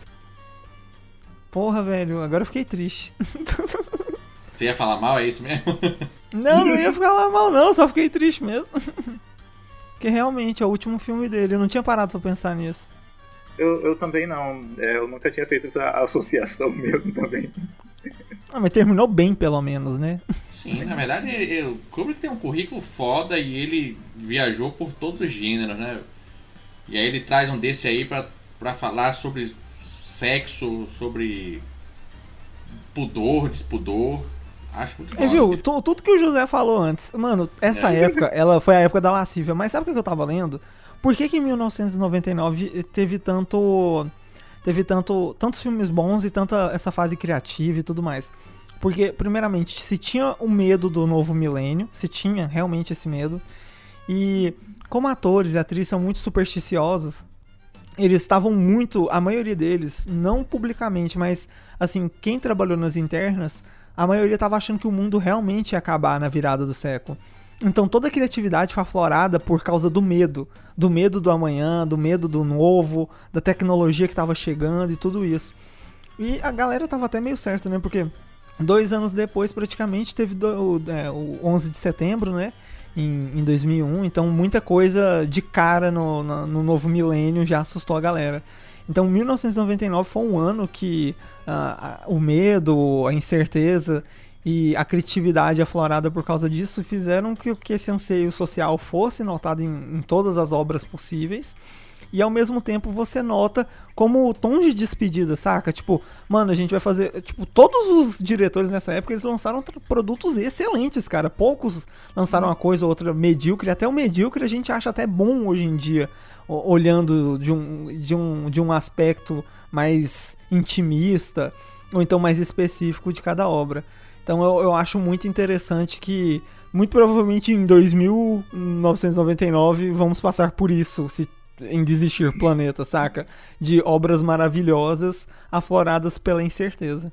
Porra, velho. Agora eu fiquei triste. Você ia falar mal, é isso mesmo? Não, não ia falar mal não. Só fiquei triste mesmo. Porque realmente é o último filme dele. Eu não tinha parado pra pensar nisso. Eu, eu também não. É, eu nunca tinha feito essa associação mesmo também. Ah, mas terminou bem, pelo menos, né? Sim, na verdade, o Kubrick tem um currículo foda e ele viajou por todos os gêneros, né? E aí ele traz um desse aí pra, pra falar sobre sexo, sobre pudor, despudor. Acho muito foda. Você viu? T- tudo que o José falou antes. Mano, essa é. época, ela foi a época da lascívia. Mas sabe o que eu tava lendo? Por que que em mil novecentos e noventa e nove teve tanto... Teve tanto, tantos filmes bons e tanta essa fase criativa e tudo mais. Porque, primeiramente, se tinha o medo do novo milênio, se tinha realmente esse medo. E como atores e atrizes são muito supersticiosos, eles estavam muito, a maioria deles, não publicamente, mas assim, quem trabalhou nas internas, a maioria estava achando que o mundo realmente ia acabar na virada do século. Então toda a criatividade foi aflorada por causa do medo. Do medo do amanhã, do medo do novo, da tecnologia que estava chegando e tudo isso. E a galera tava até meio certa, né? Porque dois anos depois, praticamente, teve do, é, o onze de setembro, né? Em, em dois mil e um. Então muita coisa de cara no, no, no novo milênio já assustou a galera. Então mil novecentos e noventa e nove foi um ano que uh, o medo, a incerteza... E a criatividade aflorada por causa disso fizeram que, que esse anseio social fosse notado em, em todas as obras possíveis. E ao mesmo tempo você nota como o tom de despedida, saca? Tipo, mano, a gente vai fazer... Tipo, todos os diretores nessa época, eles lançaram produtos excelentes, cara. Poucos lançaram uma coisa ou outra medíocre. Até o medíocre a gente acha até bom hoje em dia, olhando de um, de um, de um aspecto mais intimista, ou então mais específico de cada obra. Então eu, eu acho muito interessante que, muito provavelmente em dois mil novecentos e noventa e nove, vamos passar por isso, se em Desistir Planeta, saca? De obras maravilhosas afloradas pela incerteza.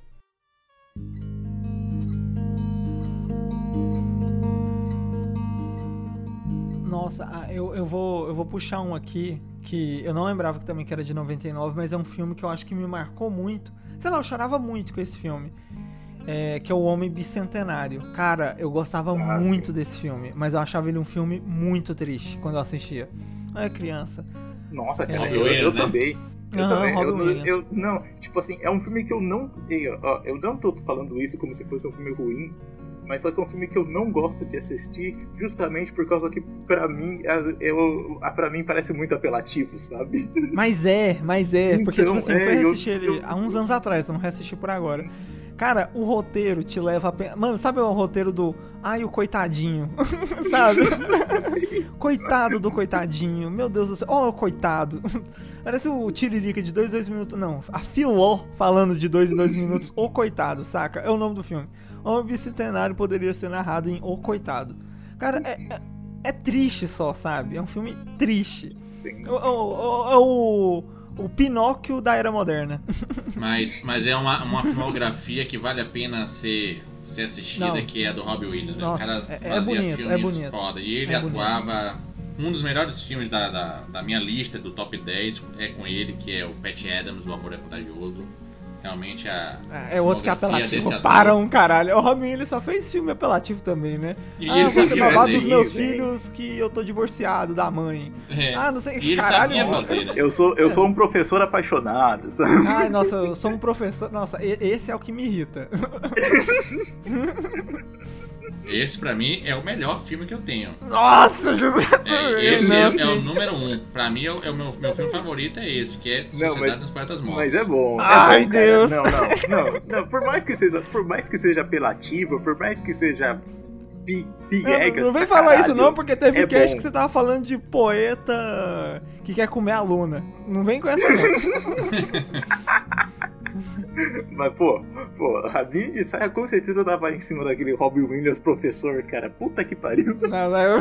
Nossa, eu, eu, vou, eu vou puxar um aqui, que eu não lembrava que também que era de noventa e nove, mas é um filme que eu acho que me marcou muito. Sei lá, eu chorava muito com esse filme. É, que é o Homem Bicentenário. Cara, eu gostava ah, muito sim. desse filme, mas eu achava ele um filme muito triste quando eu assistia. Eu era criança. Nossa, cara, é, eu, eu, eu também. Eu uhum, também. Robin Eu, eu, não, tipo assim, é um filme que eu não. Eu, ó, eu não tô falando isso como se fosse um filme ruim, mas só que é um filme que eu não gosto de assistir, justamente por causa que, pra mim, eu, pra mim parece muito apelativo, sabe? Mas é, mas é. Então, porque, tipo assim, eu é, fui reassistir eu, ele eu, há uns anos atrás, eu não reassisti por agora. Cara, o roteiro te leva a... Pe... Mano, sabe o roteiro do... Ai, o coitadinho. Sabe? Coitado do coitadinho. Meu Deus do céu. Ó, oh, o coitado. Parece o Tiririca de dois, dois minutos. Não, a Filó falando de dois em dois minutos. O coitado, saca? É o nome do filme. O Homem Bicentenário poderia ser narrado em O Coitado. Cara, é... é... é triste só, sabe? É um filme triste. Sim. É o... o, o Pinóquio da era moderna. Mas, mas é uma, uma filmografia que vale a pena ser, ser assistida, não. Que é a do Robbie Williams. Né? Nossa, o cara é, fazia é bonito, filmes é bonito. foda. E ele é atuava... Bonito. Um dos melhores filmes da, da, da minha lista, do top dez, é com ele, que é o Patch Adams, O Amor é Contagioso. Realmente a... É, é outro que é apelativo. Para um caralho. O Robin, ele só fez filme apelativo também, né? E ah, ele você sabia babado fazer dos meus isso, filhos é. Que eu tô divorciado da mãe. É. Ah, não sei. E ele caralho, sabia nossa. fazer, né? Eu sou, eu sou um professor apaixonado, sabe? Ai, nossa, eu sou um professor... Nossa, esse é o que me irrita. Esse, pra mim, é o melhor filme que eu tenho. Nossa, José! É, esse é, é o número um. Pra mim, é o, é o meu, meu filme favorito é esse, que é Sociedade não, mas, dos Poetas Mortos. Mas é bom. É Ai, bom, Deus! Não, não, não, não. Por mais que seja, por mais que seja apelativo, por mais que seja pi, piegas, Não, não vem falar caralho, isso não, porque teve é cast bom. Que você tava falando de poeta que quer comer a Luna. Não vem com essa não. Mas, pô, pô, a Mini de Saia com certeza tava em cima daquele Robin Williams professor, cara. Puta que pariu. Não, não.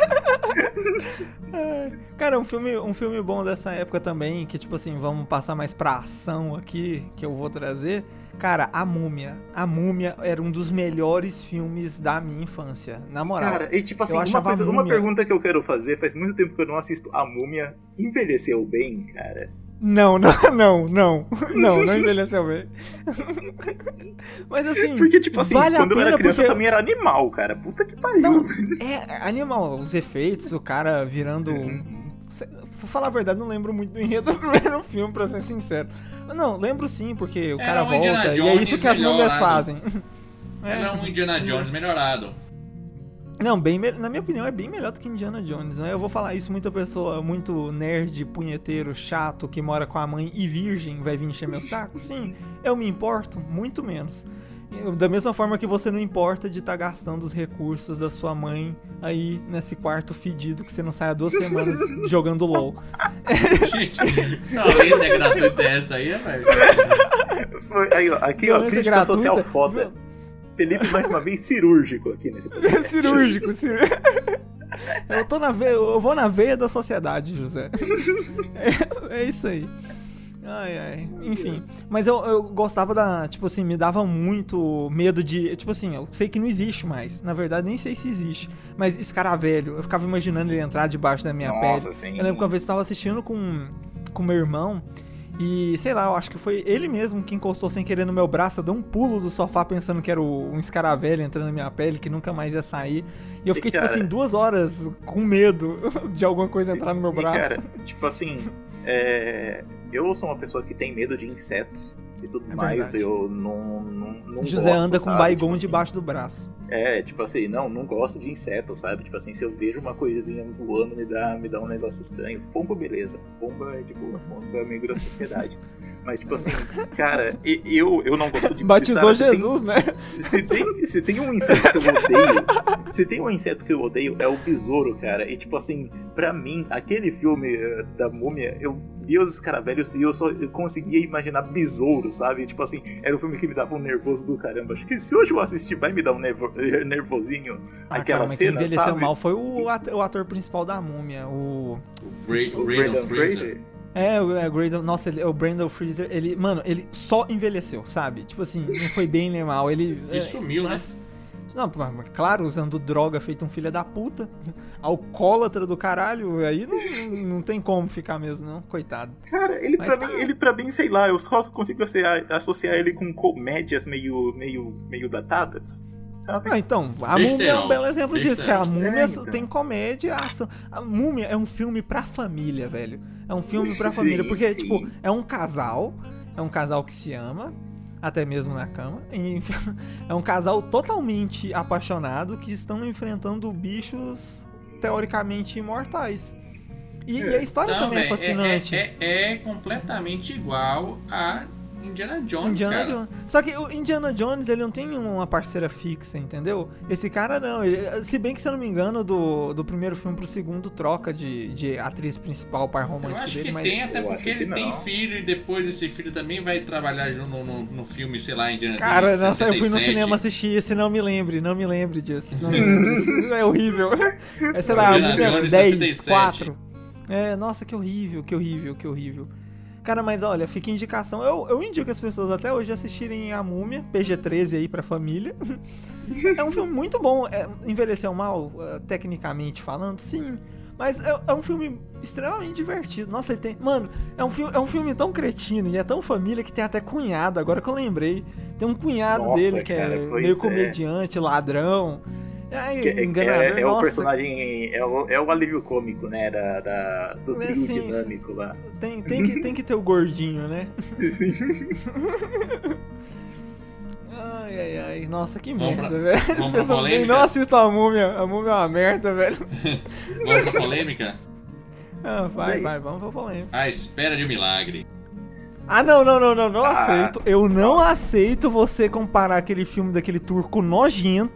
Cara, um filme, um filme bom dessa época também, que tipo assim, vamos passar mais pra ação aqui, que eu vou trazer. Cara, A Múmia. A Múmia era um dos melhores filmes da minha infância, na moral. Cara, e tipo assim, uma, coisa, uma pergunta que eu quero fazer, faz muito tempo que eu não assisto A Múmia. Envelheceu bem, cara? Não, não, não, não, não, não envelheceu bem. Mas assim, porque tipo assim, vale quando eu era criança porque... também era animal, cara. Puta que pariu. Não, é animal, os efeitos, o cara virando... Vou falar a verdade, não lembro muito do enredo do primeiro filme, pra ser sincero. Não, lembro sim, porque o cara um volta e é isso que as múmias fazem. Era um Indiana Jones melhorado. Não, bem, na minha opinião é bem melhor do que Indiana Jones, né? Eu vou falar isso, muita pessoa, muito nerd, punheteiro, chato, que mora com a mãe e virgem, vai vir encher meu saco? Sim, eu me importo, muito menos. Eu, da mesma forma que você não importa de estar tá gastando os recursos da sua mãe aí nesse quarto fedido que você não sai há duas semanas jogando LOL. Gente, não, isso é gratuito essa aí, velho. Aí, ó, aqui, ó, crítica gratuita, social foda. Viu? Felipe, mais uma vez, cirúrgico aqui nesse podcast. cirúrgico, cirúrgico. Eu, tô na veia, eu vou na veia da sociedade, José. É, é isso aí. Ai, ai. Enfim. Mas eu, eu gostava da... Tipo assim, me dava muito medo de... Tipo assim, eu sei que não existe mais. Na verdade, nem sei se existe. Mas escaravelho. Eu ficava imaginando ele entrar debaixo da minha Nossa, pele. Sim. Eu lembro que uma vez eu tava assistindo com, com meu irmão... E, sei lá, eu acho que foi ele mesmo que encostou sem querer no meu braço. Eu dei um pulo do sofá pensando que era o, um escaravelho entrando na minha pele, que nunca mais ia sair. E eu fiquei, e, cara, tipo assim, duas horas com medo de alguma coisa entrar no meu braço. E, cara, tipo assim, é... eu sou uma pessoa que tem medo de insetos e tudo é mais. Verdade. Eu não, não, não José gosto, anda com sabe? Baygon tipo debaixo assim, do braço. É, tipo assim, não, não gosto de insetos, sabe? Tipo assim, se eu vejo uma coisinha voando, me dá, me dá um negócio estranho. Pomba, beleza. Pomba é de boa, pomba é amigo da sociedade. Mas, tipo assim, cara, eu, eu não gosto de... Batizou sabe, Jesus, tem, né? Se tem, se tem um inseto que eu odeio, se tem um inseto que eu odeio, é o besouro, cara. E, tipo assim, pra mim, aquele filme uh, da Múmia, eu via os escaravelhos e eu só eu conseguia imaginar besouro, sabe? Tipo assim, era um filme que me dava um nervoso do caramba. Acho que se hoje eu assistir, vai me dar um nervo, nervosinho. Ah, aquela cara, mas cena, quem envelheceu sabe? mal foi o ator, o ator principal da Múmia, o... O Brendan Fraser. É, o, é, o nossa, ele, o Brendan Fraser, ele, mano, ele só envelheceu, sabe? Tipo assim, não foi bem nem mal, ele... E é, sumiu, mas, né? Não, claro, usando droga, feito um filho da puta, alcoólatra do caralho, aí não, não tem como ficar mesmo, não, coitado. Cara, ele pra, tá... mim, ele pra mim, sei lá, eu só consigo associar, associar ele com comédias meio, meio, meio datadas. Sabe? Ah, então, a Múmia é um belo exemplo disso, que a Múmia é, então. tem comédia, ação. A Múmia é um filme pra família, velho. É um filme pra sim, família, porque, sim. tipo, é um casal, é um casal que se ama, até mesmo na cama, e é um casal totalmente apaixonado que estão enfrentando bichos teoricamente imortais. E, é. e a história Não, também véio, é fascinante. É, é, é completamente igual a Indiana Jones, Indiana cara. Jones. Só que o Indiana Jones, ele não tem uma parceira fixa, entendeu? Esse cara não. Ele, se bem que, se eu não me engano, do, do primeiro filme pro segundo troca de, de atriz principal, par romântico eu acho dele. Que mas tem, até porque ele tem filho e depois esse filho também vai trabalhar no, no, no filme, sei lá, Indiana Jones. Cara, nossa, eu fui no cinema assistir esse, não me lembre, não me lembre disso. Não me lembre disso. Isso é horrível. É, sei lá, dez, quatro. É, nossa, que horrível, que horrível, que horrível. Cara, mas olha, fica indicação. Eu, eu indico as pessoas até hoje assistirem A Múmia, P G treze aí pra família. É um filme muito bom. É, envelheceu mal, uh, tecnicamente falando, sim. Mas é, é um filme extremamente divertido. Nossa, ele tem... Mano, é um, filme, é um filme tão cretino e é tão família que tem até cunhado, agora que eu lembrei. Tem um cunhado Nossa, dele que cara, é meio é. comediante, ladrão. É, que, é, é o personagem, é o, é o alívio cômico, né, da, da, do trio é, sim, dinâmico lá. Tem, tem, que, tem que ter o gordinho, né? Sim. Ai, ai, ai, nossa, que vamos merda, pra, velho. Vamos pra polêmica? Não assista a Múmia, a Múmia é uma merda, velho. Vamos pra polêmica? Ah, vai, vai, vamos pra polêmica. A Espera de um Milagre. Ah, não, não, não, não, não ah, aceito. Eu não nossa. aceito você comparar aquele filme daquele turco nojento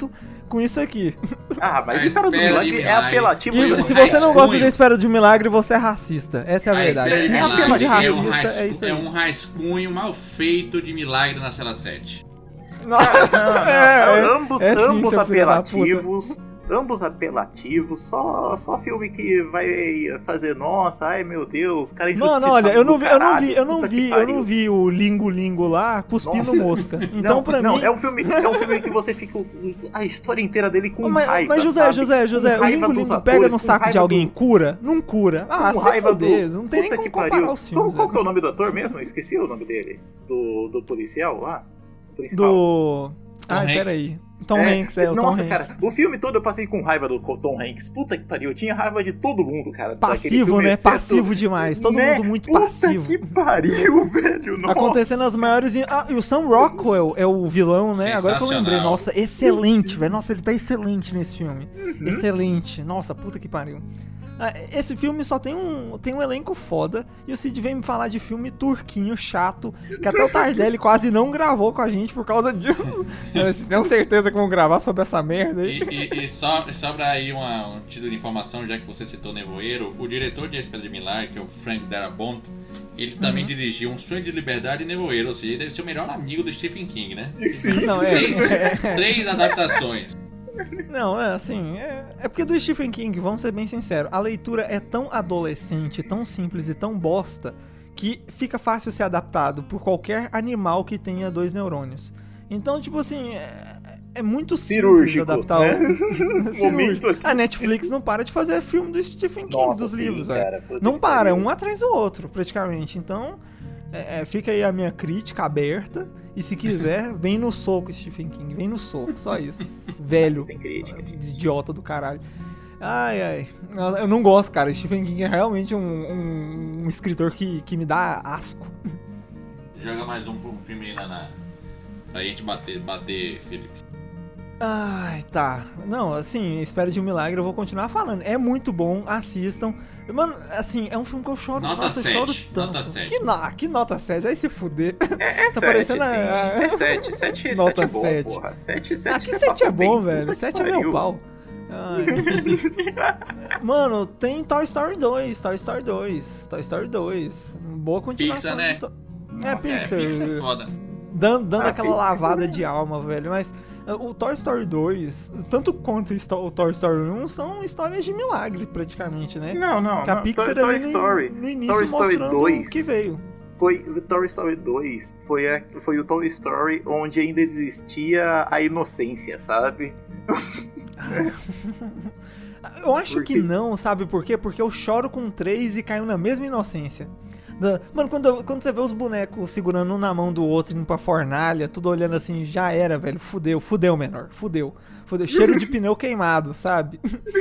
com isso aqui. Ah, mas A Espera do Espera de Milagre é Milagre. apelativo. E demais. se você não gosta rascunho. da Espera de um Milagre, você é racista. Essa é a, A verdade. Espera de É Filme Milagre de é um, racista, rascunho, é isso aí. é um rascunho mal feito de Milagre na cela sete. Não, Não, não, é, não, ambos, é sim, ambos seu filho da puta. apelativos, ambos apelativos, só, só filme que vai fazer, nossa, ai meu Deus, cara injustiçado. Mano, olha, eu não do vi, eu não caralho, vi, eu não puta que vi, eu pariu. não vi o Lingo Lingo lá cuspindo Nossa. mosca. Então, não, pra não, mim. é um filme, é um filme que você fica a história inteira dele com mas, raiva, mas José, sabe? José, José, Com o raiva Lingo dos Lingo pega atores, no com saco de raiva alguém, do- cura? Não cura. Ah, com se raiva fuder, do... não tem Puta nem que como pariu. comparar os filmes. Qual, qual velho. que é o nome do ator mesmo? Eu esqueci o nome dele. Do, do policial lá? Principal. Do... Ai, Hanks. peraí. Tom É, Hanks, é o Tom Nossa, Hanks. cara, o filme todo eu passei com raiva do Tom Hanks. Puta que pariu, eu tinha raiva de todo mundo, cara. daquele Passivo, filme, né? exceto- Passivo demais. Todo né? mundo muito Puta passivo. que pariu, velho. Nossa. Acontecendo as maiores. Ah, e o Sam Rockwell é o vilão, né? Agora que eu lembrei. Sensacional. Nossa, excelente, velho. Nossa, ele tá excelente nesse filme. Uhum. Excelente. Nossa, puta que pariu. Ah, esse filme só tem um, tem um elenco foda. E o Cid vem me falar de filme turquinho, chato. Que até o Tardelli quase não gravou com a gente por causa disso. Vocês têm certeza que vão gravar sobre essa merda aí? E, e, e só, só pra aí uma, um título de informação, já que você citou Nevoeiro, o diretor de A Espera de Milagre, que é o Frank Darabont, ele também Uhum. dirigiu Um Sonho de Liberdade e Nevoeiro, ou seja, ele deve ser o melhor amigo do Stephen King, né? Sim. Não, é. Três, é- três adaptações. Não, é assim, é, é porque do Stephen King, vamos ser bem sinceros, a leitura é tão adolescente, tão simples e tão bosta, que fica fácil ser adaptado por qualquer animal que tenha dois neurônios. Então, tipo assim, é, é muito simples Cirúrgico, adaptar né? o... Momento Cirúrgico. aqui. A Netflix não para de fazer filme do Stephen King, Nossa, dos sim, livros, velho. cara, puta Não que para, é pariu. um atrás do outro, praticamente. Então, é, é, fica aí a minha crítica aberta. E se quiser, vem no soco, Stephen King. Vem no soco, só isso. Velho. Tem crítica. Idiota do caralho. Ai, ai. Eu não gosto, cara. Stephen King é realmente um, um, um escritor que, que me dá asco. Joga mais um, um filme aí na, na, pra gente bater, bater, Felipe. Ai, tá. Não, assim, Espera de um Milagre, eu vou continuar falando. É muito bom, assistam. Mano, assim, é um filme que eu choro. Nota Nossa, eu choro sete, tanto. nota sete. Que, no, que nota sete? Aí se fuder. É, é Tá sete, parecendo sim. a- É sete. Sete, Nota sete é bom, sete. porra. Sete, sete. Aqui você sete passa é bom, bem. velho. Puta que sete é meu pariu. pau. Ai. Mano, tem Toy Story dois, Toy Story dois, Toy Story dois. Boa continuação. Pixar, né? de To- É, É, Pixar. Pixar é foda. Dando, dando Ah, aquela Pixar, lavada né? de alma, velho. Mas uh, o Toy Story dois, tanto quanto o Sto- o Toy Story um, são histórias de milagre, praticamente, né? Não, não. Que a não. Pixar Toy, Toy ali no- Story. no início Toy Story mostrando dois. o que veio. Foi o Toy Story dois. Foi, a, foi o Toy Story onde ainda existia a inocência, sabe? Eu acho Por que quê? não, sabe por quê? Porque eu choro com três e caiu na mesma inocência. Da- Mano, quando, quando você vê os bonecos segurando um na mão do outro, indo pra fornalha, tudo olhando assim, já era, velho. Fudeu, fudeu, menor. Fudeu. Fudeu. Cheiro de pneu queimado, sabe?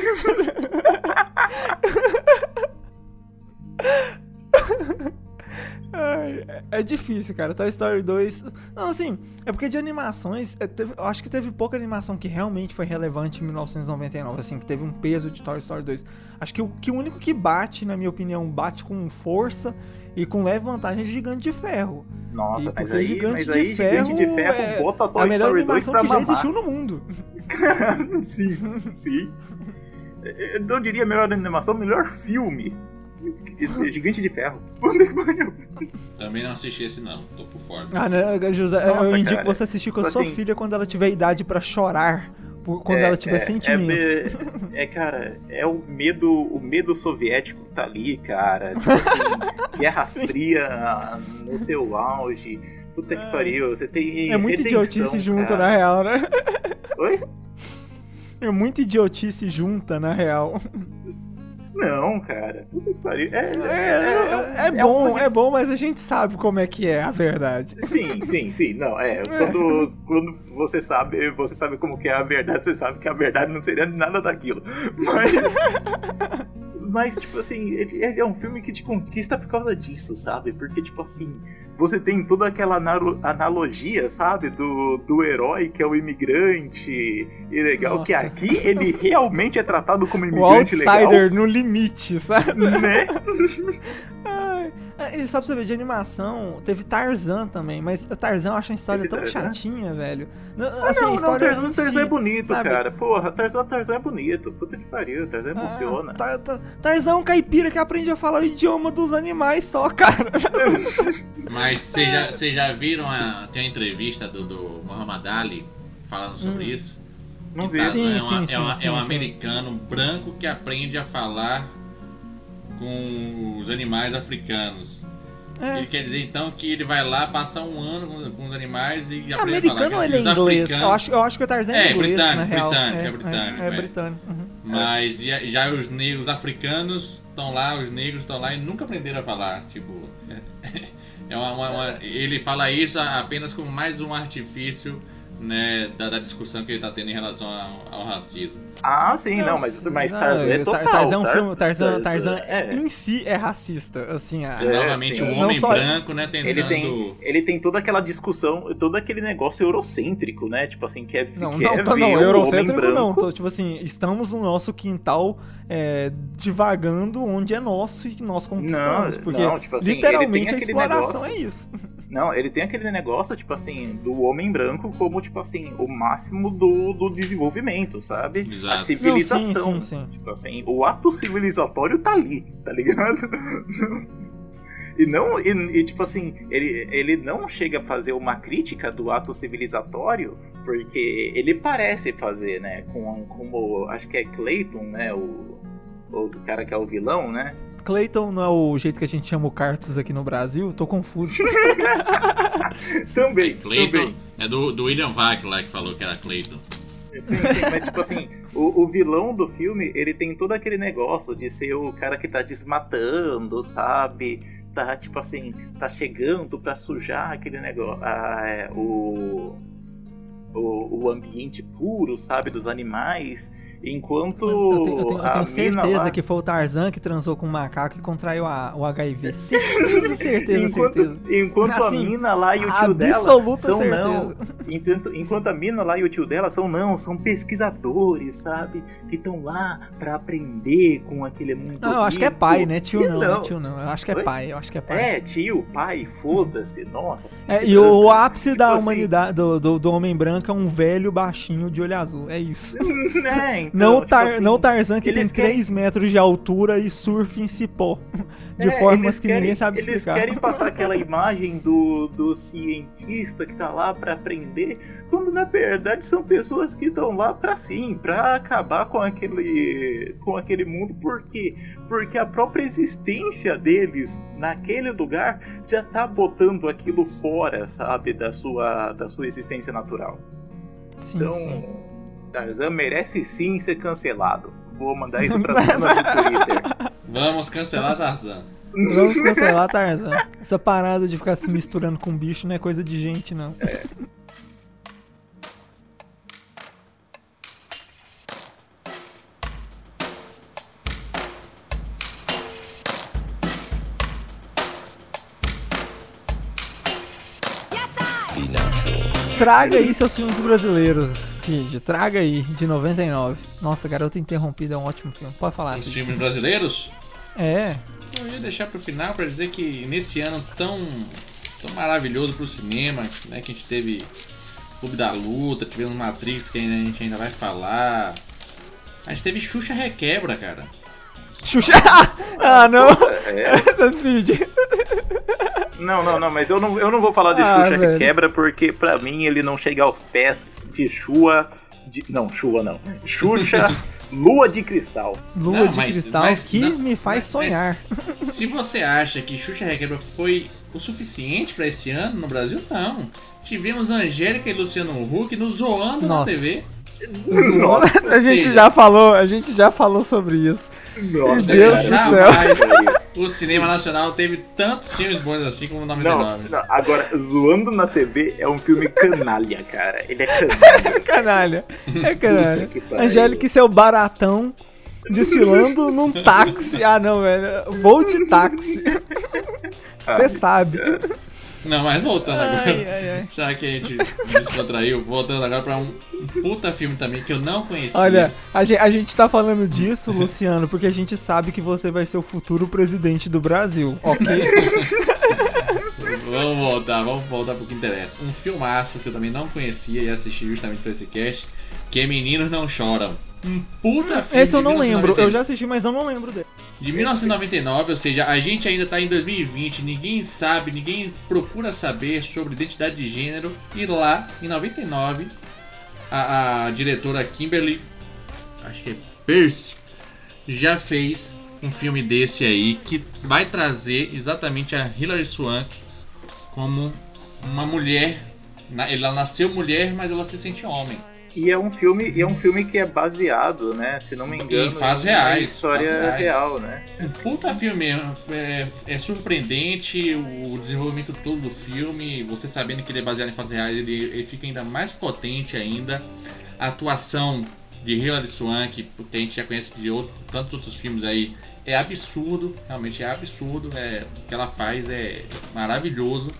Ai, é- é difícil, cara. Toy Story dois. Não, assim, é porque de animações, é, teve- eu acho que teve pouca animação que realmente foi relevante em mil novecentos e noventa e nove, assim, que teve um peso de Toy Story dois. Acho que o, que o único que bate, na minha opinião, bate com força e com leve vantagem é Gigante de Ferro. Nossa, E mas porque aí, Gigante mas de aí Gigante de Ferro Ferro é bota a Toy melhor Story dois animação pra que já mamar. existiu no mundo. sim, sim. Eu não diria melhor animação, melhor filme. Gigante de Ferro. Puta que pariu. Também não assisti esse não, tô por fora. Ah, né, José, Nossa, eu indico cara. você assistir com a Tipo sua assim- filha quando ela tiver idade pra chorar, por- quando É, ela tiver é, sentimentos. É, é, cara, é o medo, o medo soviético que tá ali, cara. Tipo assim, Guerra Fria no seu auge. Puta que pariu, você tem. É muito redenção, idiotice junto, cara. na real, né? Oi? É muito idiotice junta, na real. Não, cara. Puta que pariu. É, É, é, é bom, uma- é bom, mas a gente sabe como é que é a verdade. Sim, sim, sim. Não, é. Quando, quando você sabe, você sabe como que é a verdade, você sabe que a verdade não seria nada daquilo. Mas. Mas, tipo assim, ele, ele é um filme que te conquista por causa disso, sabe? Porque, tipo assim, você tem toda aquela analo- analogia, sabe? Do, do herói que é o imigrante e legal, Nossa. que aqui ele realmente é tratado como O imigrante legal. outsider no limite, sabe? Né? Ai, E só pra você ver, de animação, teve Tarzan também, mas Tarzan eu acho a história teve tão Tarzan? chatinha, velho. Assim, ah, não, a história não, Tarzan, Tarzan si, é bonito, sabe? Cara. Porra, Tarzan, Tarzan é bonito. Puta que pariu, Tarzan ah, emociona. Tar, tar, Tarzan é um caipira que aprende a falar o idioma dos animais só, cara. Mas vocês já, cês já viram a, tem a entrevista do, do Muhammad Ali falando sobre hum. isso? Não vi. Tarzan Sim, é, uma, sim, é, sim, uma, sim, é um sim. americano branco que aprende a falar com os animais africanos. É. Ele quer dizer então que ele vai lá passar um ano com, com os animais e aprende americano a falar. Ou ele é inglês? Eu acho, eu acho que o Tarzan é, é inglês, britânico, na real. britânico, é, é britânico. É, é, é. britânico. Uhum. Mas já, já os negros africanos estão lá, os negros estão lá e nunca aprenderam a falar. Tipo, é, é uma, uma, uma, ele fala isso apenas como mais um artifício, né, da, da discussão que ele está tendo em relação ao, ao racismo. Ah, sim, não, não mas, mas Tarzan é total. Tarzan é um filme, Tarzan, Tarzan é. em si é racista, assim. A... É, novamente, o um homem só... branco, né, tentando... Ele tem, ele tem toda aquela discussão, todo aquele negócio eurocêntrico, né, tipo assim, que é, não, que não, é não, ver não, o eurocêntrico homem branco. Não, tô, tipo assim, estamos no nosso quintal é, divagando onde é nosso e que nós conquistamos, não, porque não, tipo assim, literalmente a negócio... exploração é isso. Não, ele tem aquele negócio, tipo assim, do homem branco como, tipo assim, o máximo do, do desenvolvimento, sabe? Exato. A civilização. Não, sim, sim, sim. Tipo assim, o ato civilizatório tá ali, tá ligado? E não, e, e tipo assim, ele, ele não chega a fazer uma crítica do ato civilizatório, porque ele parece fazer, né? Com, com o, acho que é Clayton, né? O, o cara que é o vilão, né? Clayton não é o jeito que a gente chama o Cartus aqui no Brasil? Tô confuso. Também, Clayton também. É do, do William Vac lá que falou que era Clayton. Sim, sim, mas tipo assim, o, o vilão do filme, ele tem todo aquele negócio de ser o cara que tá desmatando, sabe? Tá, tipo assim, tá chegando pra sujar aquele negócio, ah, é, o, o, o ambiente puro, sabe, dos animais. Enquanto eu tenho, eu tenho, eu tenho certeza lá... que foi o Tarzan que transou com um macaco e contraiu a, o H I V. Certeza, certeza, enquanto, certeza. Enquanto assim, a mina lá e o tio dela são certeza. não. Enquanto, enquanto a mina lá e o tio dela são não, são pesquisadores, sabe? Que estão lá pra aprender com aquele mundo. Não, eu acho que é pai, né? Tio não, não. Né? Tio não. Eu acho que é Oi? pai, eu acho que é pai. É, tio, pai, foda-se, nossa. É, e o, o ápice tipo da assim... humanidade, do, do, do homem branco é um velho baixinho de olho azul. É isso. É, então, não, tipo tar, assim, não Tarzan que tem querem... três metros de altura e surfa em cipó. De é, formas que querem, ninguém sabe eles explicar. Eles querem passar aquela imagem do, do cientista que tá lá pra aprender, quando na verdade são pessoas que estão lá pra sim, pra acabar com aquele, com aquele mundo. Por quê? Porque a própria existência deles naquele lugar já tá botando aquilo fora, sabe, da sua, da sua existência natural. Sim, então, sim. Tarzan merece sim ser cancelado. Vou mandar isso pras cenas do Twitter. Vamos cancelar Tarzan. Vamos cancelar Tarzan. Essa parada de ficar se misturando com bicho não é coisa de gente, não. É. Traga aí seus filmes brasileiros, Cid. Traga aí, de noventa e nove. Nossa, Garota Interrompida é um ótimo filme. Pode falar, Os Cid. filmes brasileiros? É. Eu ia deixar pro final pra dizer que nesse ano tão, tão maravilhoso pro cinema, né, que a gente teve Clube da Luta, tivemos Matrix, que a gente ainda vai falar. A gente teve Xuxa Requebra, cara. Xuxa... Ah, não. É. Cid. Não, não, não, mas eu não, eu não vou falar de ah, Xuxa velho. Requebra, porque pra mim ele não chega aos pés de Shua... De, não, Shua não. Xuxa Lua de Cristal. Lua não, de mas, Cristal mas, que não, me faz mas, sonhar. Mas, se você acha que Xuxa Requebra foi o suficiente pra esse ano no Brasil, não. Tivemos Angélica e Luciano Huck nos zoando Nossa. na T V. Nossa, a gente já falou, a gente já falou sobre isso. Nossa, Meu Deus cara, do jamais céu. O cinema nacional teve tantos filmes bons assim como o noventa e nove. Não, não, agora, Zoando na T V é um filme canalha, cara. Ele é canalha. Canalha. É canalha. Puta que pariu. Angélica e seu baratão desfilando num táxi. Ah, não, velho. Voo de táxi. Você sabe. Não, mas voltando Ai, agora, ai, ai. já que a gente descontraiu, voltando agora pra um, um puta filme também que eu não conhecia. Olha, a gente, a gente tá falando disso, Luciano, porque a gente sabe que você vai ser o futuro presidente do Brasil, ok? Vamos voltar, vamos voltar pro que interessa. Um filmaço que eu também não conhecia e assisti justamente pra esse cast, que é Meninos Não Choram. Um puta filme. Esse eu não de mil novecentos e noventa e nove. lembro, eu já assisti, mas eu não lembro dele. De mil novecentos e noventa e nove, ou seja, a gente ainda tá em dois mil e vinte, ninguém sabe, ninguém procura saber sobre identidade de gênero. E lá, em noventa e nove, a, a diretora Kimberly, acho que é Pierce, já fez um filme desse aí, que vai trazer exatamente a Hilary Swank como uma mulher. Ela nasceu mulher, mas ela se sente homem. E é um filme, e é um filme que é baseado, né? Se não me engano, em fatos em reais, história fatos reais. real, né? Um puta filme, é, é surpreendente o desenvolvimento todo do filme. Você sabendo que ele é baseado em fatos reais, ele, ele fica ainda mais potente ainda. A atuação de Hilary Swank, porque a gente já conhece de outro, tantos outros filmes aí, é absurdo, realmente é absurdo. É, o que ela faz é maravilhoso.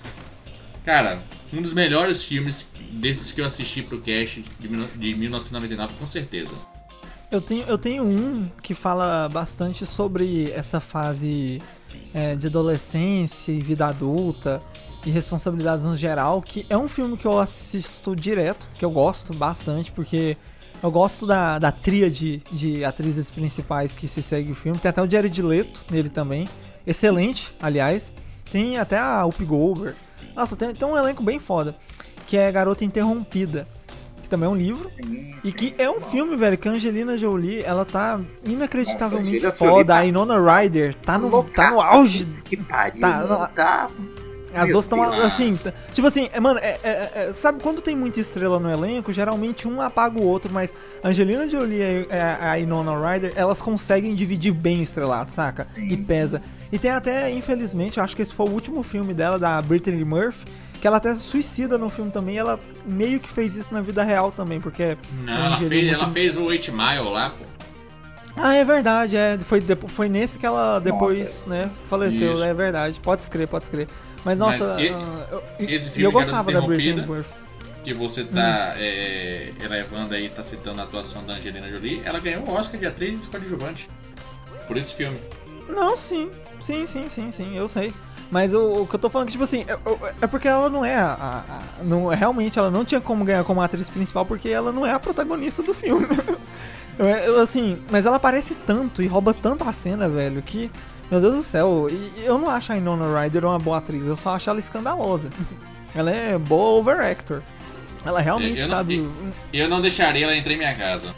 Cara, um dos melhores filmes desses que eu assisti pro cast de mil novecentos e noventa e nove, com certeza. Eu tenho, eu tenho um que fala bastante sobre essa fase é, de adolescência e vida adulta e responsabilidades no geral, que é um filme que eu assisto direto, que eu gosto bastante, porque eu gosto da, da tríade de atrizes principais que se segue o filme. Tem até o Jared Leto nele também, excelente, aliás. Tem até a Whoopi Goldberg. Nossa, tem, tem um elenco bem foda, que é Garota Interrompida, que também é um livro, sim, e que é um filme, velho, que a Angelina Jolie, ela tá inacreditavelmente Nossa, foda, a Winona Ryder tá no, tá no auge. Que pariu, tá, no, tá... As duas estão assim, tá, tipo assim, mano, é, é, é, sabe quando tem muita estrela no elenco, geralmente um apaga o outro, mas a Angelina Jolie e a Winona Ryder, elas conseguem dividir bem o estrelado, saca? Sim, e pesa. Sim. E tem até, infelizmente, eu acho que esse foi o último filme dela, da Brittany Murphy, que ela até suicida no filme também, ela meio que fez isso na vida real também, porque... Não, ela fez, muito... ela fez o eight mile lá, pô. Ah, é verdade, é, foi, foi nesse que ela depois, nossa, né, faleceu, isso. É verdade, pode escrever, pode escrever. Mas, nossa, Mas e, uh, eu, esse filme eu gostava da Brittany Murphy. Que você tá hum. é, elevando aí, tá citando a atuação da Angelina Jolie, ela ganhou o Oscar de atriz coadjuvante por esse filme. Não, sim, sim, sim, sim, sim, eu sei. Mas o, o que eu tô falando é que, tipo assim, é, é porque ela não é a, a, a não, realmente ela não tinha como ganhar como atriz principal, porque ela não é a protagonista do filme. eu, eu, assim, mas ela aparece tanto e rouba tanto a cena, velho, que... Meu Deus do céu, e eu não acho a Winona Ryder uma boa atriz, eu só acho ela escandalosa. Ela é boa overactor. Ela realmente eu, eu sabe... Não, eu não deixaria ela entrar em minha casa.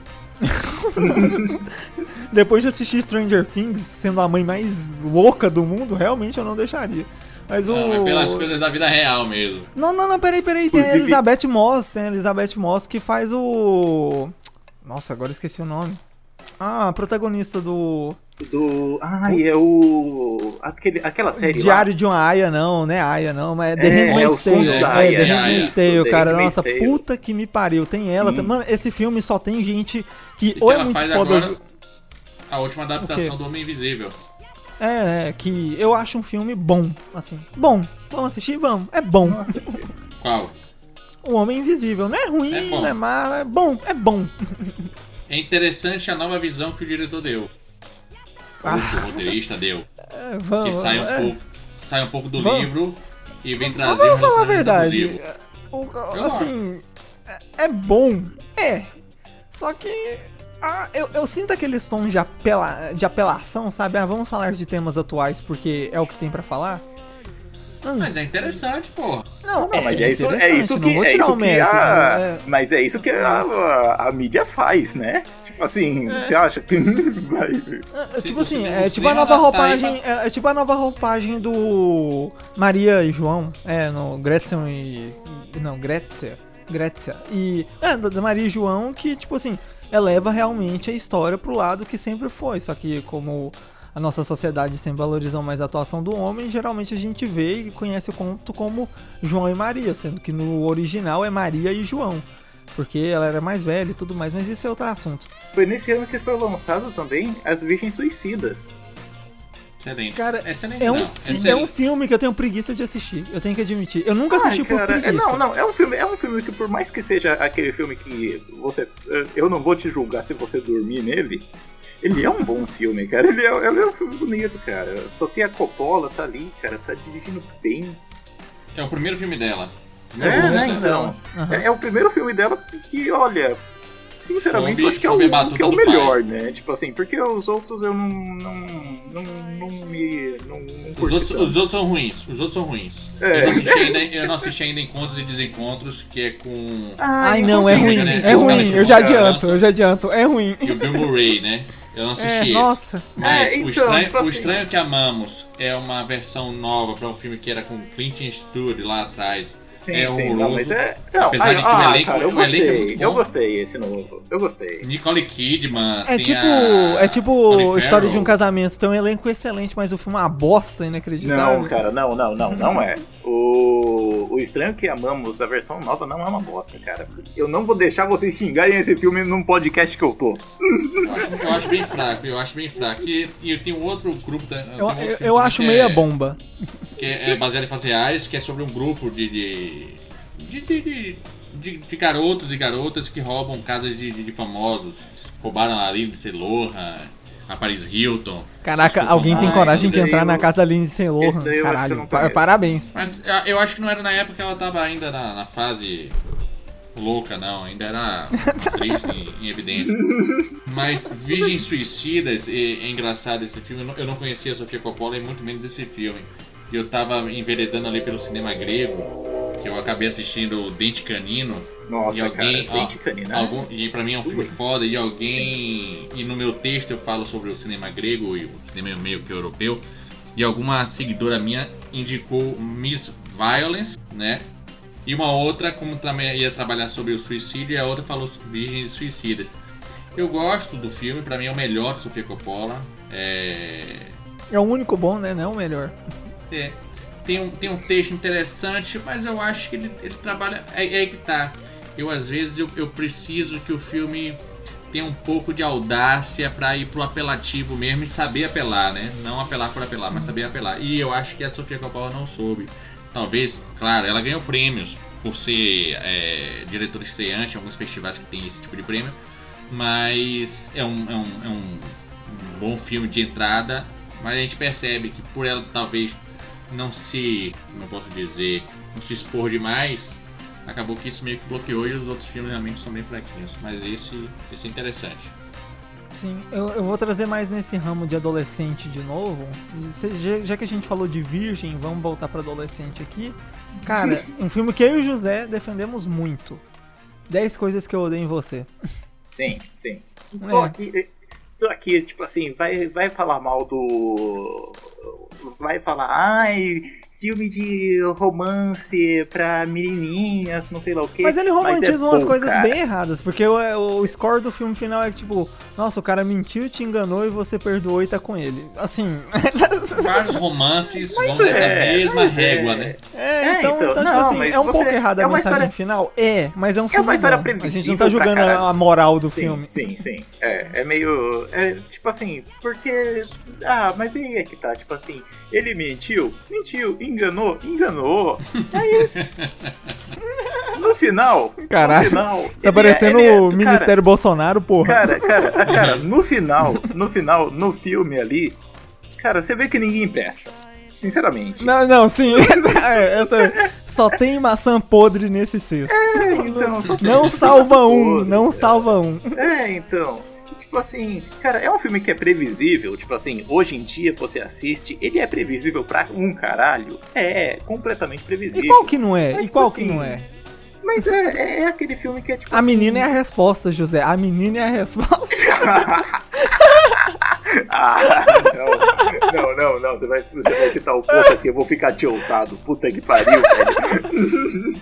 Depois de assistir Stranger Things, sendo a mãe mais louca do mundo, realmente eu não deixaria. Mas não, o... é pelas coisas da vida real mesmo. Não, não, não, peraí, peraí. Tem a Elizabeth Moss, tem a Elizabeth Moss que faz o... Nossa, agora esqueci o nome. Ah, a protagonista do... Do... Ah, e é o... Aquele, aquela série Diário lá. de uma Aya, não, né? Aya, não, mas é The é, Handmaid's Tale. É, é, é, The Handmaid's Tale, cara. The Nossa, Tale. Puta que me pariu. Tem ela. Sim. Mano, esse filme só tem gente que e ou que é muito foda... Agora, a última adaptação do Homem Invisível. É, é, que eu acho um filme bom, assim. Bom. Vamos assistir? Vamos. É bom. Qual? O Homem Invisível. Não é ruim, é não é mal, é bom. É bom. É interessante a nova visão que o diretor deu. Ah, que o roteirista deu. É, vamos, que sai um, é. pouco, sai um pouco do vamos. livro e vem trazer vamos falar a verdade. O, assim, é, é bom. É. Só que... Ah, eu, eu sinto aqueles tons de, apela, de apelação, sabe? Ah, vamos falar de temas atuais porque é o que tem pra falar. Hum. Mas é interessante, pô. Não, não, mas é, é isso, é isso que, é isso que mérito, a, é... mas é isso que a, a, a mídia faz, né? Tipo assim, é. Você acha que vai... É, tipo assim, é tipo a nova roupagem, é, é tipo a nova roupagem do Maria e João, é, no Gretchen e... não, Gretchen, Gretchen, e... é, da Maria e João que, tipo assim, eleva realmente a história pro lado que sempre foi, só que como... A nossa sociedade sempre valorizou mais a atuação do homem, geralmente a gente vê e conhece o conto como João e Maria, sendo que no original é Maria e João, porque ela era mais velha e tudo mais, mas isso é outro assunto. Foi nesse ano que foi lançado também As Virgens Suicidas. Excelente. Cara, excelente, é um, não. Excelente. É um filme que eu tenho preguiça de assistir. Eu tenho que admitir. Eu nunca assisti Ai, por cara, preguiça. É, não, não. É um, filme, é um filme que, por mais que seja aquele filme que você... Eu não vou te julgar se você dormir nele. Ele é um bom filme, cara. Ele é, ele é um filme bonito, cara. Sofia Coppola tá ali, cara. Tá dirigindo bem. É o primeiro filme dela. É, né, então. Uhum. É, é o primeiro filme dela que, olha... Sinceramente, soube, eu acho que é o, que é o melhor, pai. Né? Tipo assim, porque os outros eu não. não, não, não me. Não, não os, outros, os outros são ruins. Os outros são ruins. É. Eu, não assisti ainda, eu não assisti ainda Encontros e Desencontros, que é com. Ai, não, é ruim. Né? É ruim, eu já adianto, eu já adianto. É ruim. E o Bill Murray, né? Eu não assisti é, esse. Nossa. Mas é, então, o, estranho, tipo assim... o Estranho que Amamos é uma versão nova para um filme que era com Clint Eastwood lá atrás. Sim, é sim, não, mas é... Não, apesar ai, de que ah, o elenco, cara, eu o gostei, elenco é eu gostei esse novo, eu gostei. Nicole Kidman, é tem tipo, a... é tipo História de um Casamento, tem um elenco excelente, mas o filme é uma bosta inacreditável. Não, cara, não, não, não, não é. O, o Estranho que Amamos, a versão nova, não é uma bosta, cara. Eu não vou deixar vocês xingarem esse filme num podcast que eu tô. Eu acho, eu acho bem fraco, eu acho bem fraco. E, e tem um outro grupo... Da, eu outro eu, eu acho meia é, bomba. Que é, é baseado em fatos reais, que é sobre um grupo de... de... De, de, de, de, de garotos e garotas que roubam casas de, de, de famosos. Roubaram a Lindsay Lohan, a Paris Hilton. Caraca, alguém tem coragem de entrar eu... na casa da Lindsay Lohan. Caralho, parabéns. Mas eu acho que não era na época que ela tava ainda na, na fase louca, não. Ainda era triste em, em evidência. Mas Virgens Suicidas, é, é engraçado esse filme. Eu não, eu não conhecia a Sofia Coppola e muito menos esse filme. E eu tava enveredando ali pelo cinema grego. Que eu acabei assistindo o Dente Canino. Nossa, e alguém, cara, Dente Canino. Algum, e pra mim é um filme foda. E alguém... Sim. E no meu texto eu falo sobre o cinema grego e o cinema meio que europeu. E alguma seguidora minha indicou Miss Violence, né? E uma outra, como também ia trabalhar sobre o suicídio, e a outra falou sobre Virgens Suicidas. Eu gosto do filme, pra mim é o melhor de Sofia Coppola. É... É o único bom, né? Não é o melhor. É... Tem um, tem um texto interessante, mas eu acho que ele, ele trabalha... É, é aí que tá. Eu, às vezes, eu, eu preciso que o filme tenha um pouco de audácia pra ir pro apelativo mesmo e saber apelar, né? Não apelar por apelar, Sim. mas saber apelar. E eu acho que a Sofia Coppola não soube. Talvez, claro, ela ganhou prêmios por ser é, diretora estreante em alguns festivais que tem esse tipo de prêmio. Mas é um, é um, é um, um bom filme de entrada. Mas a gente percebe que por ela, talvez... não se, como eu posso dizer, não se expor demais, acabou que isso meio que bloqueou e os outros filmes realmente são bem fraquinhos. Mas esse, esse é interessante. Sim, eu, eu vou trazer mais nesse ramo de adolescente de novo. Já, já que a gente falou de Virgem, vamos voltar para adolescente aqui. Cara, um filme que eu e o José defendemos muito. dez coisas que eu odeio em você. Sim, sim. É. Tô aqui, tô aqui, tipo assim, vai, vai falar mal do... Vai falar, ai, filme de romance pra menininhas, não sei lá o quê. Mas ele romantiza mas é umas bom, coisas cara. bem erradas, porque o, o score do filme final é tipo, nossa, o cara mentiu, te enganou e você perdoou e tá com ele. Assim... Vários romances mas vão é, nessa mesma régua, é. né? É, então, é, então, então não, tipo assim, é um você, pouco errada é a mensagem história, final? É, mas é um filme É uma história bom. previsível. A gente não tá julgando a moral do sim, filme. Sim, sim, é, é meio... É, tipo assim, porque... Ah, mas aí é que tá, tipo assim, ele mentiu, mentiu, enganou, enganou. É isso. No final, Caralho, no final, tá parecendo é, é, o Ministério cara, Bolsonaro, porra. Cara, cara, cara, no final, no final, no filme ali, cara, você vê que ninguém presta. Sinceramente. Não, não, sim. Essa, só tem maçã podre nesse cesto. É, então, só tem, não salva um, podre, não cara. salva um. É, então. Tipo assim, cara, é um filme que é previsível. Tipo assim, hoje em dia você assiste, ele é previsível pra um caralho. É, completamente previsível. E qual que não é? Mas, e qual tipo que assim, não é? Mas é, é, é aquele filme que é tipo A assim... menina é a resposta, José. A menina é a resposta. Ah, não, não, não, não. Você vai, você vai citar o poço aqui, eu vou ficar tiltado. Puta que pariu, velho.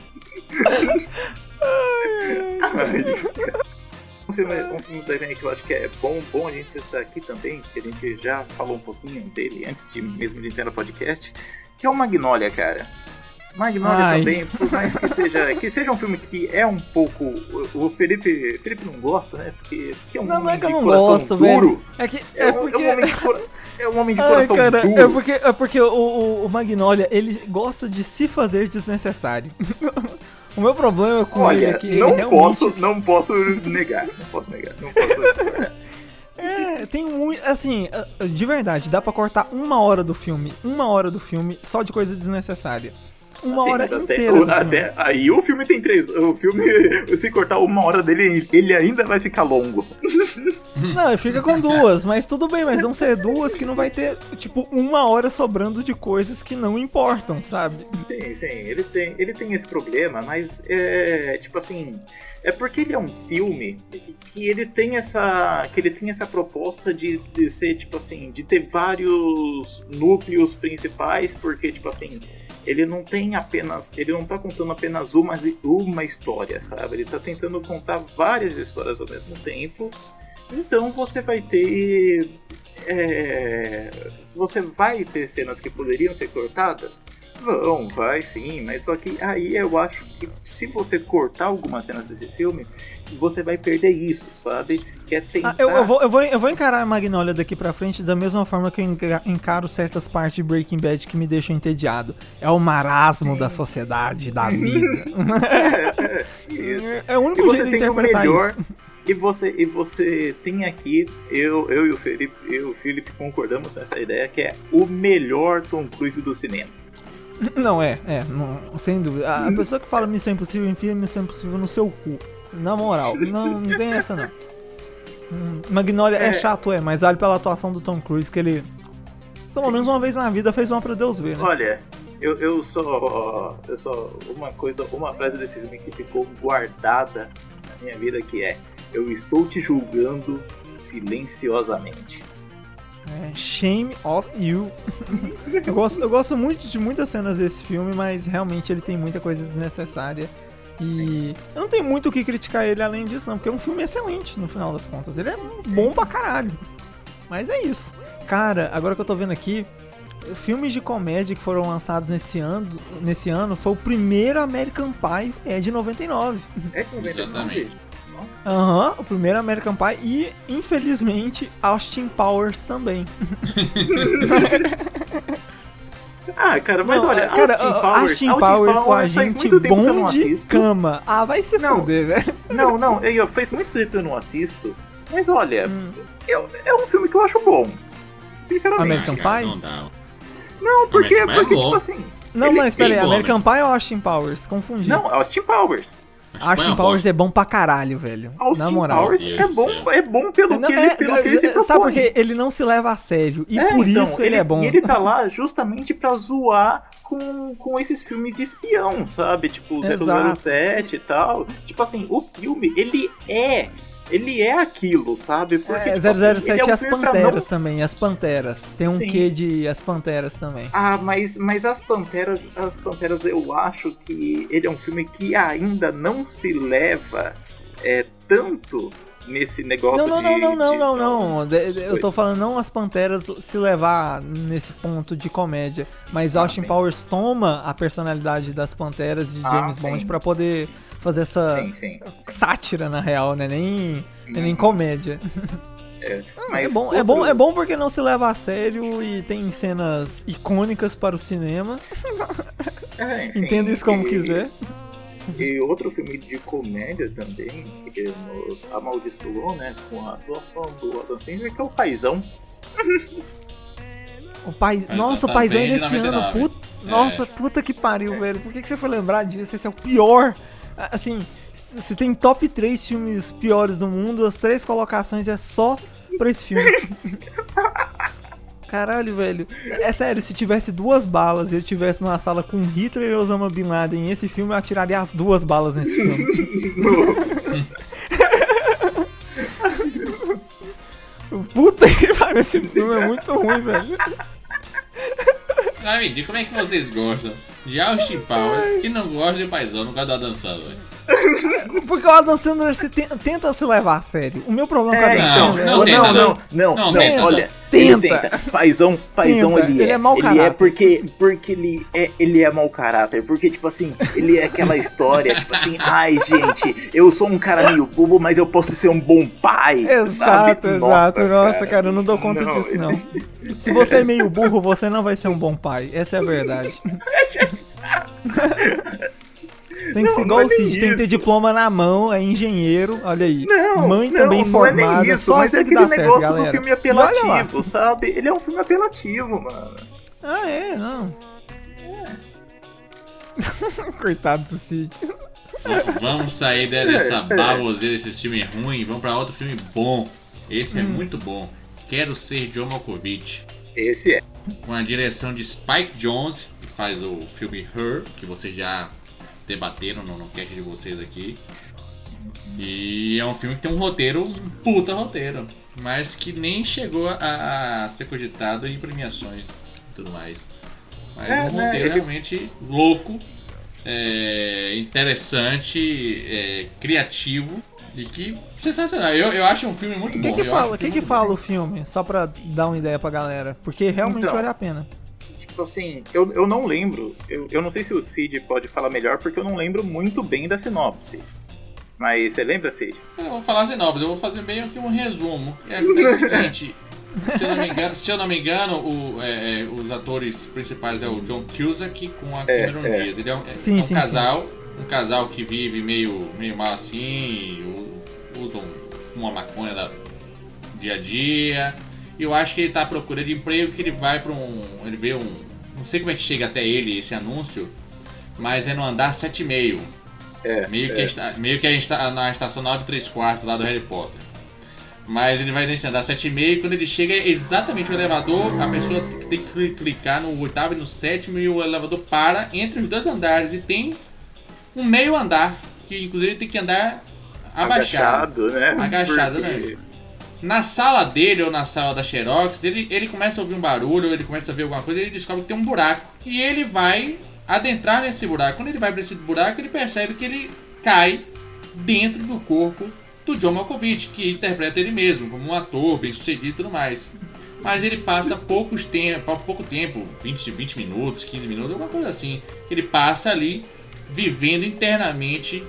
Um filme, um filme também que eu acho que é bom, bom a gente citar aqui também, que a gente já falou um pouquinho dele antes de mesmo de entrar no podcast, que é o Magnolia, cara. Magnolia Ai. também, por mais que seja, que seja um filme que é um pouco... O Felipe, Felipe não gosta, né? Porque, porque é um Não, homem não é que de eu não coração gosto, duro. velho. É que É, é um, porque... é um homem de, cora... é um homem de Ai, coração cara, duro. é porque, é porque o, o, o Magnolia, ele gosta de se fazer desnecessário. O meu problema com ele é Olha, que ele não realmente... posso, não posso negar, não posso negar, não posso... É, tem muito, assim, de verdade, dá pra cortar uma hora do filme, uma hora do filme só de coisa desnecessária. Uma Sim, hora mas até, inteira o, do filme. até aí o filme tem três. O filme, se cortar uma hora dele, ele ainda vai ficar longo. Não, fica com duas, mas tudo bem, mas vão ser duas que não vai ter, tipo, uma hora sobrando de coisas que não importam, sabe? Sim, sim, ele tem, ele tem esse problema, mas é, tipo assim, é porque ele é um filme que ele tem essa, que ele tem essa proposta de, de ser, tipo assim, de ter vários núcleos principais, porque, tipo assim, ele não tem apenas, ele não tá contando apenas uma, uma história, sabe? Ele tá tentando contar várias histórias ao mesmo tempo. Então você vai ter, é, você vai ter cenas que poderiam ser cortadas? Vão, vai sim, mas só que aí eu acho que se você cortar algumas cenas desse filme, você vai perder isso, sabe? Que é tentar... Ah, eu, eu, vou, eu, vou, eu vou encarar a Magnolia daqui pra frente da mesma forma que eu encaro certas partes de Breaking Bad que me deixam entediado. É o marasmo sim. da sociedade, da vida. é, é, isso. É o único e você jeito de tem interpretar o melhor, isso. E você, e você tem aqui, eu, eu e o Felipe, eu e o Felipe concordamos nessa ideia, que é o melhor Tom Cruise do cinema. Não, é, é, não, sem dúvida. A, a pessoa que fala Missão Impossível, enfia Missão Impossível no seu cu. Na moral, não, não tem essa não. Hum, Magnolia é. é chato, é, mas vale pela atuação do Tom Cruise, que ele, pelo sim, menos uma sim. vez na vida, fez uma pra Deus ver, né? Olha, eu, eu só, eu só, uma coisa, uma frase desse filme que ficou guardada na minha vida, que é: eu estou te julgando silenciosamente. É, shame of you. eu, gosto, eu gosto muito de muitas cenas desse filme, mas realmente ele tem muita coisa desnecessária. E eu não tenho muito o que criticar ele além disso, não, porque é um filme excelente no final das contas. Ele é bom pra caralho. Mas é isso. Cara, agora que eu tô vendo aqui, filmes de comédia que foram lançados nesse ano, nesse ano foi o primeiro American Pie, é de noventa e nove. É de noventa e nove? Aham, uhum, o primeiro American Pie e, infelizmente, Austin Powers também. Ah, cara, mas não, olha, cara, Austin Powers, Austin Austin Powers com a faz gente muito tempo bom que eu não de assisto. cama. Ah, vai se não, fuder, velho. Não, não, eu, faz muito tempo que eu não assisto, mas olha, hum. eu, é um filme que eu acho bom, sinceramente. American Pie? Não, dá. não porque, American porque é tipo assim... Não, ele, mas espera aí, bom, American né? Pie ou Austin Powers? Confundi. Não, Austin Powers. Austin Powers é bom pra caralho, velho. Austin na moral. Powers é bom, é bom pelo não, que é, ele, pelo que ele se propõe. Sabe por quê? Ele não se leva a sério. E é, por então, isso ele, ele é bom. E ele tá lá justamente pra zoar com, com esses filmes de espião, sabe? Tipo, zero zero sete e tal. Tipo assim, o filme, ele é... Ele é aquilo, sabe? Porque, é, tipo zero zero assim, sete é um e as Panteras não... também, as Panteras. Tem um Sim. quê de as Panteras também. Ah, mas, mas as Panteras, as Panteras eu acho que ele é um filme que ainda não se leva é, tanto nesse negócio não, não, de... Não, não, de, não, não, não. de, Eu tô falando não as Panteras se levar nesse ponto de comédia, mas ah, Austin sim. Powers toma a personalidade das Panteras de James ah, Bond pra poder fazer essa sim, sim, sim. sátira, na real, né? Nem, hum. nem comédia. É, mas é, bom, outro... é, bom, é bom porque não se leva a sério e tem cenas icônicas para o cinema. É, enfim, entenda isso como e... quiser. E outro filme de comédia também, que nos amaldiçoou, né, com a atuação do Adam Sandler, que é o Paizão. O pai... Nossa, o Paizão é desse ano. Puta... É. Nossa, puta que pariu, é. velho. Por que, que você foi lembrar disso? Esse é o pior. Assim, se tem top três filmes piores do mundo, as três colocações é só pra esse filme. Caralho, velho. É sério, se tivesse duas balas e eu tivesse numa sala com Hitler e Osama Bin Laden em esse filme, eu atiraria as duas balas nesse filme. Puta que pariu, esse filme é muito ruim, velho. Ah, me diga, como é que vocês gostam de Austin Powers e não gostam de Paizão, não gosta da dançando, velho? Porque o Adam Sandler se te, tenta se levar a sério. O meu problema com o É, Adam então, Sandler... não, não, não, não, não, Não, não, tenta. olha, Tenta. ele tenta. Paizão, paizão Tenta. ele é. Ele é mau Ele caráter. é porque, porque ele é, ele é mau caráter. Porque, tipo assim, ele é aquela história, tipo assim, ai, gente, eu sou um cara meio bobo, mas eu posso ser um bom pai, Exato, sabe? exato. Nossa, Nossa, cara, eu não dou conta Não, disso, não. Se você é meio burro, você não vai ser um bom pai. Essa é a verdade. Tem que Não, ser não igual é o Cid, nem tem que ter isso. diploma na mão, é engenheiro, olha aí. Não, Mãe não, também não é formada, nem isso, só mas é assim que aquele dá certo, negócio do galera. filme E olha lá. apelativo, sabe? Ele é um filme apelativo, mano. Ah, é? Não. Coitado do Cid. Vamos sair de- dessa baboseira, desse filme ruim, e vamos pra outro filme bom. Esse é Hum. muito bom. Quero Ser John Malkovich. Esse é. Com a direção de Spike Jonze, que faz o filme Her, que vocês já debateram no, no cast de vocês aqui. E é um filme que tem um roteiro, um puta roteiro, mas que nem chegou a, a ser cogitado em premiações e tudo mais. Mas É, um né, roteiro ele- realmente louco, é, interessante, é, criativo e que sensacional. Eu, eu acho um filme muito O bom. que que eu fala, acho um que filme que muito fala bom. o filme? Só pra dar uma ideia pra galera. Porque realmente Então. vale a pena. Tipo assim, eu, eu não lembro. Eu, eu não sei se o Cid pode falar melhor, porque eu não lembro muito bem da sinopse. Mas você lembra, Cid? Eu vou falar sinopse, eu vou fazer meio que um resumo. É, é o seguinte, se eu não me engano, se eu não me engano o, é, é, os atores principais é o John Cusack com a É, Cameron é. Diaz. Ele é um, é Sim, um sim, casal, um casal que vive meio, meio mal assim, u- usam uma maconha da dia a dia. E eu acho que ele tá à procura de emprego, que ele vai pra um. Ele vê um. Não sei como é que chega até ele esse anúncio, mas é no andar sete e meio. É. Meio, é. que a esta- meio que a esta- na estação nove e três quartos lá do Harry Potter. Mas ele vai nesse andar sete e meio e quando ele chega é exatamente o elevador, a pessoa tem que cli- clicar no oitavo e no sétimo e o elevador para entre os dois andares e tem um meio andar, que inclusive tem que andar abaixado. Agachado, né? Agachado, Porque- né? Na sala dele ou na sala da Xerox, ele, ele começa a ouvir um barulho, ou ele começa a ver alguma coisa, ele descobre que tem um buraco. E ele vai adentrar nesse buraco. Quando ele vai para esse buraco, ele percebe que ele cai dentro do corpo do John Malkovich, que interpreta ele mesmo, como um ator bem sucedido e tudo mais. Mas ele passa poucos tempo, pouco tempo, vinte, vinte minutos, quinze minutos, alguma coisa assim. Ele passa ali vivendo internamente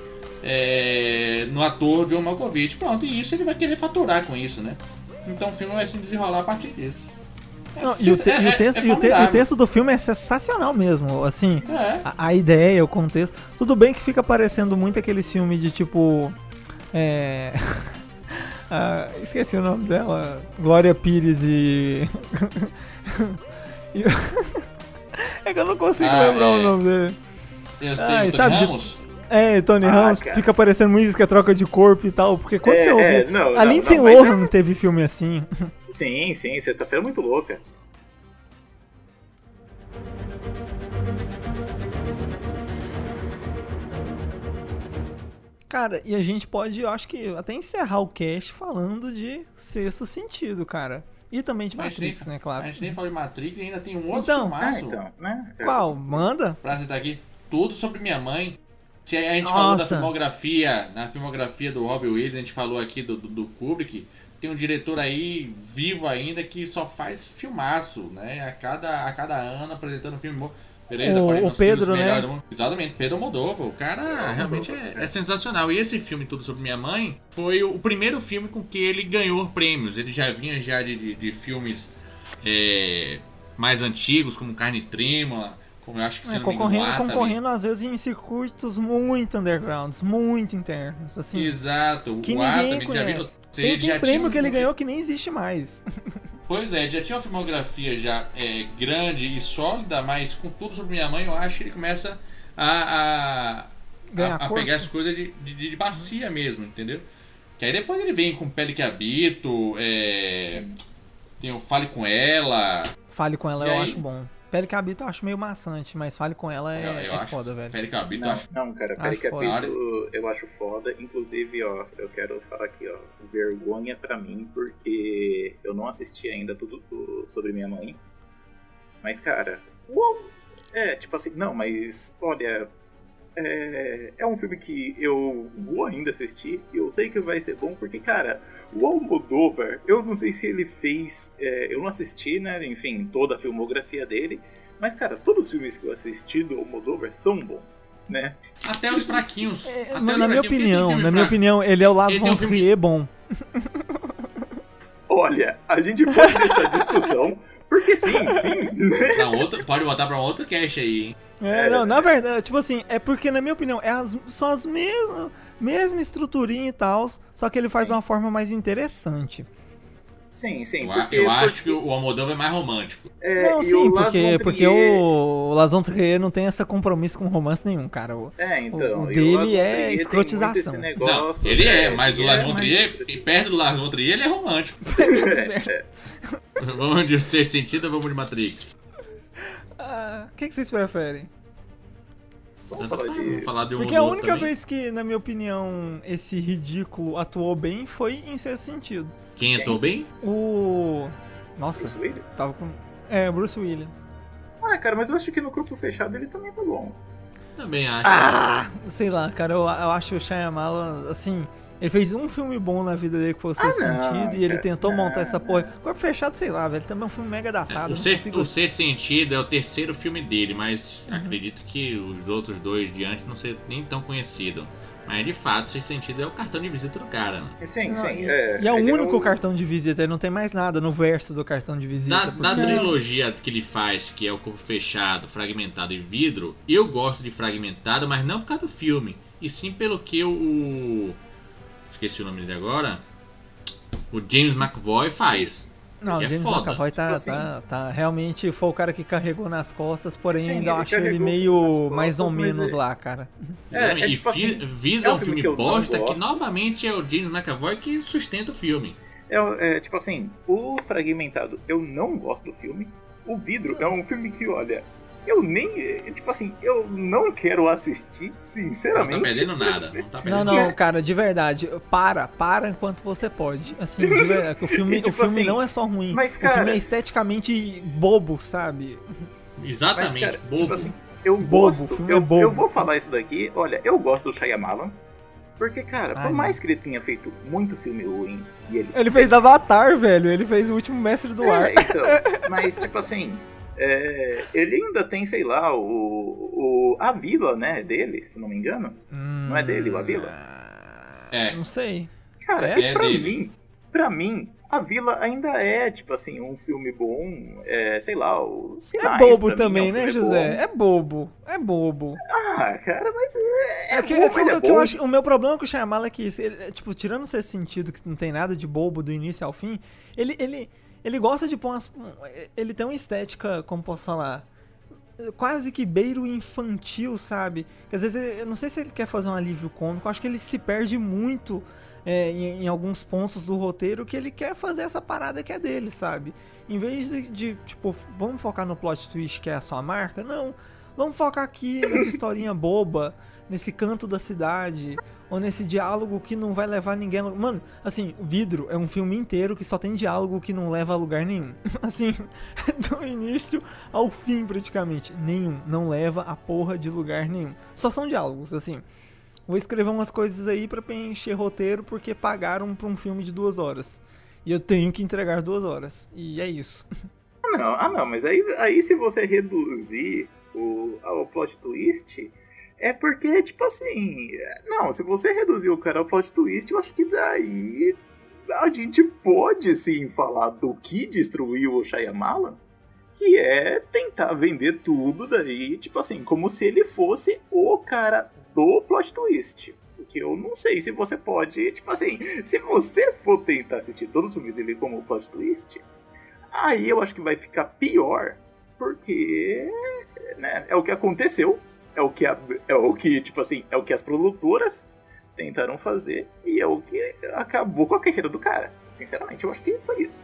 é, no ator John Malkovich. Pronto, e isso ele vai querer faturar com isso, né? Então o filme vai se desenrolar a partir disso. É, Não, e, o te- é- e o é- texto, é e o te- formidável. o texto do filme é sensacional mesmo, assim, É. a, a ideia, o contexto. Tudo bem que fica parecendo muito aqueles filmes de tipo. É. ah, esqueci o nome dela. Glória Pires e. e- é que eu não consigo Ah, lembrar é. o nome dele. Eu sei, Ai, Tony sabe de- Ramos? É, Tony Ah, Ramos, cara. fica parecendo muito isso que é troca de corpo e tal. Porque quando É, você ouve. é, não, a não, Lindsay não, mas Lohan é- não teve filme assim. Sim, sim, sexta-feira é muito louca. Cara, e a gente pode, eu acho que até encerrar o cast falando de Sexto Sentido, cara. E também de Mas Matrix, nem- né, claro. A gente nem falou de Matrix e ainda tem um outro Então, Ah, filmaço então, né? Qual? Manda? pra citar aqui. Tudo sobre minha mãe. Se a gente falou da Nossa. filmografia, na filmografia do Robin Williams, a gente falou aqui do, do, do Kubrick, tem um diretor aí vivo ainda que só faz filmaço, né? A cada, a cada ano apresentando filme bom. Beleza, O- pode não o ser os Pedro, né? melhores do mundo. Exatamente, Pedro Almodóvar. O cara realmente é, é sensacional. E esse filme Tudo Sobre Minha Mãe foi o primeiro filme com que ele ganhou prêmios. Ele já vinha já de, de, de filmes é, mais antigos, como Carne Trêmula, como eu acho que se É, não me engano, concorrendo, Lá também. concorrendo às vezes em circuitos muito undergrounds, muito internos, assim. Exato, Que o Ar ninguém também já viu. conhece. Ou seja, Tem, ele tem já prêmio tinha um- que ele ganhou que nem existe mais. Pois é, já tinha uma filmografia já é, grande e sólida, mas com Tudo Sobre Minha Mãe eu acho que ele começa a, a, Ganhar a, a corpo. pegar as coisas de, de, de bacia mesmo, entendeu? Que aí depois ele vem com Pele que Habito, é, tem o Fale Com Ela. Fale com ela, E eu aí? acho bom. Pele que habita eu acho meio maçante, mas fale com ela é, eu, eu é acho, foda, velho. Pele que Habito eu Não, acho. não, cara, Acho peraí que foda. capítulo eu acho foda. Inclusive, ó, eu quero falar aqui, ó, vergonha pra mim, porque eu não assisti ainda tudo do- sobre minha mãe. Mas, cara, uau, é, tipo assim, não, mas, olha, é, é um filme que eu vou ainda assistir, e eu sei que vai ser bom, porque, cara, o Almodóvar, eu não sei se ele fez, é, eu não assisti, né, enfim, toda a filmografia dele, mas, cara, todos os filmes que eu assisti do Almodóvar são bons, né? Até os fraquinhos. É, Até na os minha fraquinhos, opinião, filme na minha fraco. opinião, ele é o Lars Ele tem von um filme- Trier bom. Olha, a gente pode ter essa discussão, porque sim, sim, né? Pra outro, pode botar pra outro cast aí, hein? É, não, na verdade, tipo assim, é porque, na minha opinião, é as, são as mesmas, mesma estruturinha e tal, só que ele faz de uma forma mais interessante. Sim, sim. Eu, a- porque- eu acho porque- que o Almodóvar é mais romântico. É, não, e sim, o Lars porque, von porque Trier- o Lars von Trier não tem esse compromisso com romance nenhum, cara. O, É, então. o e dele Lars von é Trier tem muito escrotização. esse Não, negócio, ele é, né, mas que o Lars é von mais Trier, escrotização. perto do Lars von Trier, ele é romântico. Vamos de Sexto Sentido ou vamos de Matrix? Ah, o que, que vocês preferem? Vamos falar Vamos de... falar de um Porque ou a do outro única também. vez que, na minha opinião, esse ridículo atuou bem foi em Sexto Sentido. Quem entrou bem? O... Nossa, Bruce Willis? tava com... É, Bruce Willis. Ah, cara, mas eu acho que no Corpo Fechado ele também tá bom. Também acho. Ah, sei lá, cara, eu, eu acho o Shyamalan, assim... Ele fez um filme bom na vida dele que foi o Sexto Ah, não, Sentido e ele cara, tentou não, montar essa não. porra. Corpo Fechado, sei lá, velho, também é um filme mega datado. o, não sexto, consigo- o Sexto Sentido é o terceiro filme dele, mas Uhum. acredito que os outros dois de antes não sejam nem tão conhecidos. Mas de fato, o Sexto Sentido é o cartão de visita do cara. Mano. Sim, Não, sim. e, é, e é o ele único o- cartão de visita, ele não tem mais nada no verso do cartão de visita. Da, da porque- trilogia que ele faz, que é o Corpo Fechado, Fragmentado e Vidro, eu gosto de Fragmentado, mas não por causa do filme, e sim pelo que o... o- esqueci o nome dele agora. O James McAvoy faz. Não, o que é James foda. McAvoy tá, Tipo assim- tá, tá. Realmente foi o cara que carregou nas costas, porém Sim, ainda ele acho ele carregou meio nas costas, mais ou mas menos é- lá, cara. É, é e tipo Fi- assim, Vidro é é um um filme filme que eu não bosta, que gosto. novamente é o James McAvoy que sustenta o filme. É, é, tipo assim, o Fragmentado eu não gosto do filme. O Vidro é um filme que, olha, eu nem. é, Tipo assim, eu não quero assistir, Não sinceramente. tá perdendo nada. Não tá Não, perdendo não, cara, de verdade, para, para enquanto você pode. Assim, de verdade, que o filme, E, tipo o filme assim, não é só ruim, mas, o filme cara- é esteticamente bobo, sabe? Exatamente, Mas, cara, bobo. tipo assim, eu Bobo, gosto. o filme eu, é bobo. eu vou falar isso daqui, olha, eu gosto do Shyamalan. Porque, cara, Ai, por não. mais que ele tenha feito muito filme ruim e ele. Ele fez Avatar, velho, ele fez o último mestre do ar. É, então, mas tipo assim, é, ele ainda tem, sei lá, o, o a vila, né, dele, se não me engano. Não é dele, o A Vila? É. Não sei. Cara, É? e É pra dele. mim, pra mim, a Vila ainda é, tipo assim, um filme bom, é, sei lá, o É Sinais, bobo pra mim, também, é um né, filme José? bom. É bobo. É bobo. Ah, cara, mas é, é, É que, bom, é que- ele é é que eu bom. acho, o meu problema com o Shyamalan é que, isso, ele, é, tipo, tirando esse sentido que não tem nada de bobo do início ao fim, ele, ele, ele gosta de pôr umas... Ele tem uma estética, como posso falar, quase que beiro infantil, sabe? Que às vezes, ele- eu não sei se ele quer fazer um alívio cômico, eu acho que ele se perde muito é, em, em alguns pontos do roteiro que ele quer fazer essa parada que é dele, sabe? Em vez de, de, tipo, vamos focar no plot twist que é a sua marca, não. Vamos focar aqui nessa historinha boba, nesse canto da cidade, ou nesse diálogo que não vai levar ninguém a... Mano, assim, Vidro é um filme inteiro que só tem diálogo que não leva a lugar nenhum. Assim, do início ao fim, praticamente. Nenhum. Não leva a porra de lugar nenhum. Só são diálogos, assim. Vou escrever umas coisas aí pra preencher roteiro porque pagaram pra um filme de duas horas. E eu tenho que entregar duas horas. E é isso. Ah, não, ah, não, mas aí, aí se você reduzir o, ao plot twist, é porque, tipo assim, não, se você reduzir o cara ao plot twist, eu acho que daí a gente pode sim falar do que destruiu o Shyamalan, que é tentar vender tudo daí, tipo assim, como se ele fosse o cara do plot twist. Porque eu não sei se você pode, tipo assim, se você for tentar assistir todos os filmes dele como plot twist, aí eu acho que vai ficar pior, porque, né, é o que aconteceu, é o que, a, é o que, tipo assim, é o que as produtoras tentaram fazer e é o que acabou com a carreira do cara. Sinceramente, eu acho que foi isso.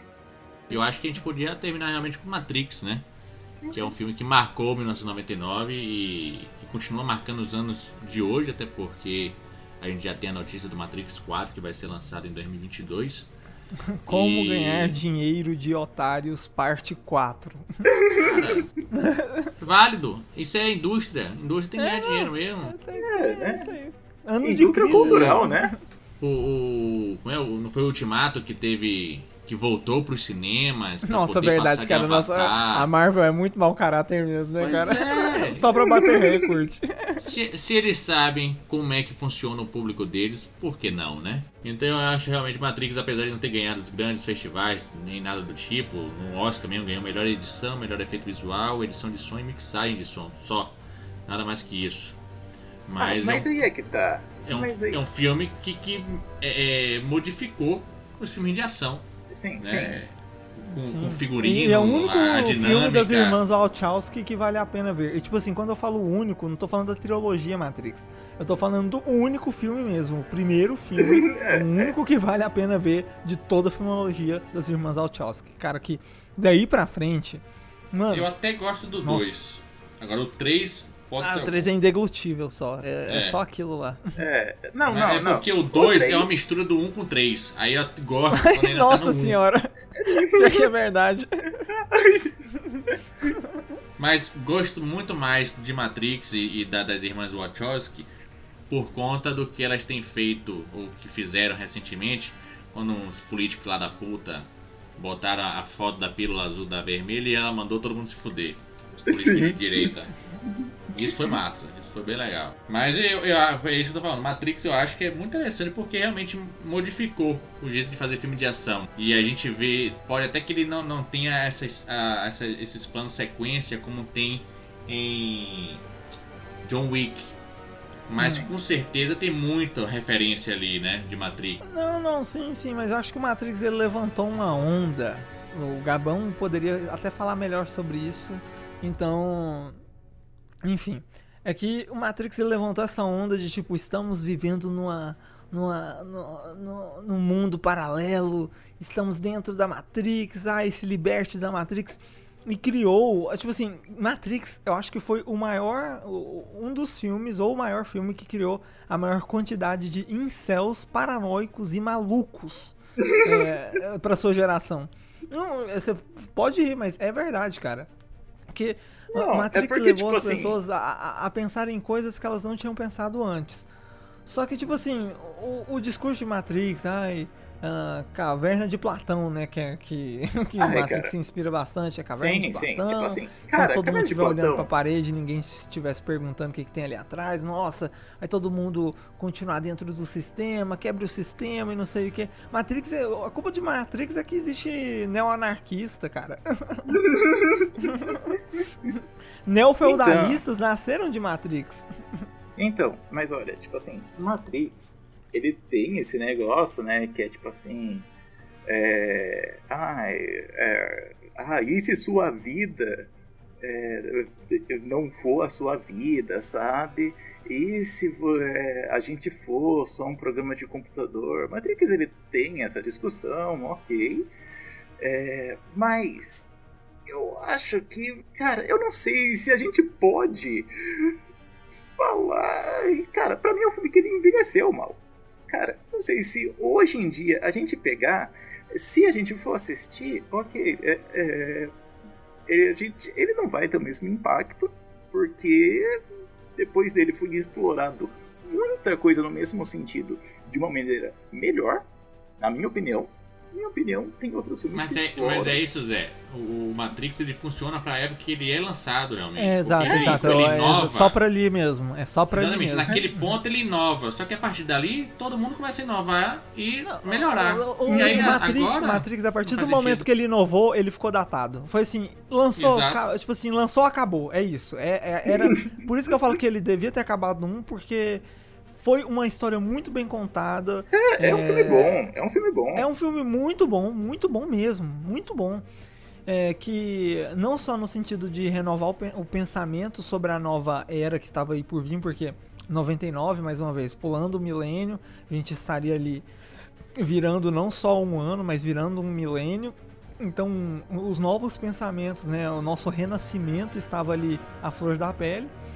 Eu acho que a gente podia terminar realmente com Matrix, né? Que é um filme que marcou mil novecentos e noventa e nove e, e continua marcando os anos de hoje, até porque a gente já tem a notícia do Matrix quatro que vai ser lançado em dois mil e vinte e dois. Como E- ganhar dinheiro de otários, parte quatro. Cara, válido. Isso é indústria. Indústria tem que ganhar dinheiro mesmo. É, né? isso aí. Ano de Indústria crise. cultural, né? O, o, como é, o- não foi o Ultimato que teve. Que voltou pros cinemas. pra Nossa, poder verdade, passar de cara. Nossa, Avatar. a Marvel é muito mau caráter mesmo, né, Pois cara? é. Só pra bater recorde. Se, se eles sabem como é que funciona o público deles, por que não, né? Então eu acho realmente Matrix, apesar de não ter ganhado os grandes festivais, nem nada do tipo, no Oscar mesmo ganhou melhor edição, melhor efeito visual, edição de som e mixagem de som, só. Nada mais que isso. Mas, Ah, mas é, um, aí é que tá. é, um, mas aí... é um filme que, que é, é, modificou os filmes de ação, Sim, né? Com, Sim. com figurino, E é o único a filme dinâmica. das irmãs Wachowski que vale a pena ver. E tipo assim, quando eu falo único, não tô falando da trilogia Matrix. Eu tô falando do único filme mesmo. O primeiro filme, o único que vale a pena ver de toda a filmologia das irmãs Wachowski. Cara, que daí pra frente... Mano, Eu até gosto do Nossa. dois. Agora o três pode ah, ser. o três é indeglutível só. É, é É. só aquilo lá. É, não, Mas não, é não. porque o dois três é uma mistura do um com o três. Aí eu gosto quando ainda Nossa tá no um. senhora. Pior que é verdade. Mas gosto muito mais de Matrix e, e da, das irmãs Wachowski por conta do que elas têm feito, ou que fizeram recentemente, quando uns políticos lá da puta botaram a, a foto da pílula azul da vermelha e ela mandou todo mundo se fuder. Os políticos Sim. de direita. Isso foi massa, isso foi bem legal. Mas eu, eu, é isso que eu tô falando, Matrix eu acho que é muito interessante porque realmente modificou o jeito de fazer filme de ação. E a gente vê, pode até que ele não, não tenha essas, a, essa, esses planos sequência como tem em John Wick. Mas Hum. com certeza tem muita referência ali, né, de Matrix. Não, não, sim, sim, mas eu acho que o Matrix ele levantou uma onda. O Gabão poderia até falar melhor sobre isso. Então, enfim, é que o Matrix ele levantou essa onda de tipo, estamos vivendo numa, numa, no, no, num mundo paralelo, estamos dentro da Matrix, ai, se liberte da Matrix. E criou, tipo assim, Matrix, eu acho que foi o maior, um dos filmes, ou o maior filme que criou a maior quantidade de incels paranoicos e malucos é, pra sua geração. Não, você pode rir, mas é verdade, cara. Porque Não, Matrix é porque, levou tipo as assim- pessoas a, a, a pensar em coisas que elas não tinham pensado antes. Só que, tipo assim, o, o discurso de Matrix, ai, a Caverna de Platão, né, que, é- que, que Ah, o é, Matrix cara. se inspira bastante, a Caverna Sim, de sim. Platão. Tipo assim, Quando cara, todo mundo Caverna de estiver olhando pra Platão. parede e ninguém estivesse perguntando o que, que tem ali atrás, nossa, aí todo mundo continuar dentro do sistema, quebre o sistema e não sei o que. Matrix, é- a culpa de Matrix é que existe neo-anarquista, cara. Neofeudalistas Então. nasceram de Matrix. Então, mas olha, tipo assim, Matrix, ele tem esse negócio, né, que é tipo assim, é, ai, é, ah, e se sua vida é, não for a sua vida, sabe? E se vo- é, a gente for só um programa de computador? Matrix, ele tem essa discussão, ok, é, mas eu acho que, cara, eu não sei se a gente pode falar. Cara, pra mim é um filme que ele envelheceu mal. Cara, não sei se hoje em dia a gente pegar, se a gente for assistir, ok, é, é, é, a gente, ele não vai ter o mesmo impacto, porque depois dele foi explorado muita coisa no mesmo sentido, de uma maneira melhor, na minha opinião. Na minha opinião, tem outros filmes Mas que é, exploram. mas é isso, Zé. O, o Matrix ele funciona pra época que ele é lançado realmente. É, Porque exato, ele, exato. Ele É inova. só pra ali mesmo. É só pra ali Exatamente, mesmo. naquele ponto ele inova. Só que a partir dali todo mundo começa a inovar e melhorar. O, o e aí, Matrix, agora, Matrix, a partir não do faz momento sentido. que ele inovou, ele ficou datado. Foi assim, lançou, Exato. ca- tipo assim, lançou, acabou. É isso. É, é- era, por isso que eu falo que ele devia ter acabado no um, porque foi uma história muito bem contada. É, é um filme bom, é um filme bom. É um filme muito bom, muito bom mesmo, muito bom. É, que não só no sentido de renovar o, pen- o pensamento sobre a nova era que estava aí por vir, porque noventa e nove, mais uma vez, pulando o milênio, a gente estaria ali virando não só um ano, mas virando um milênio. Então, os novos pensamentos, né, o nosso renascimento estava ali à flor da pele.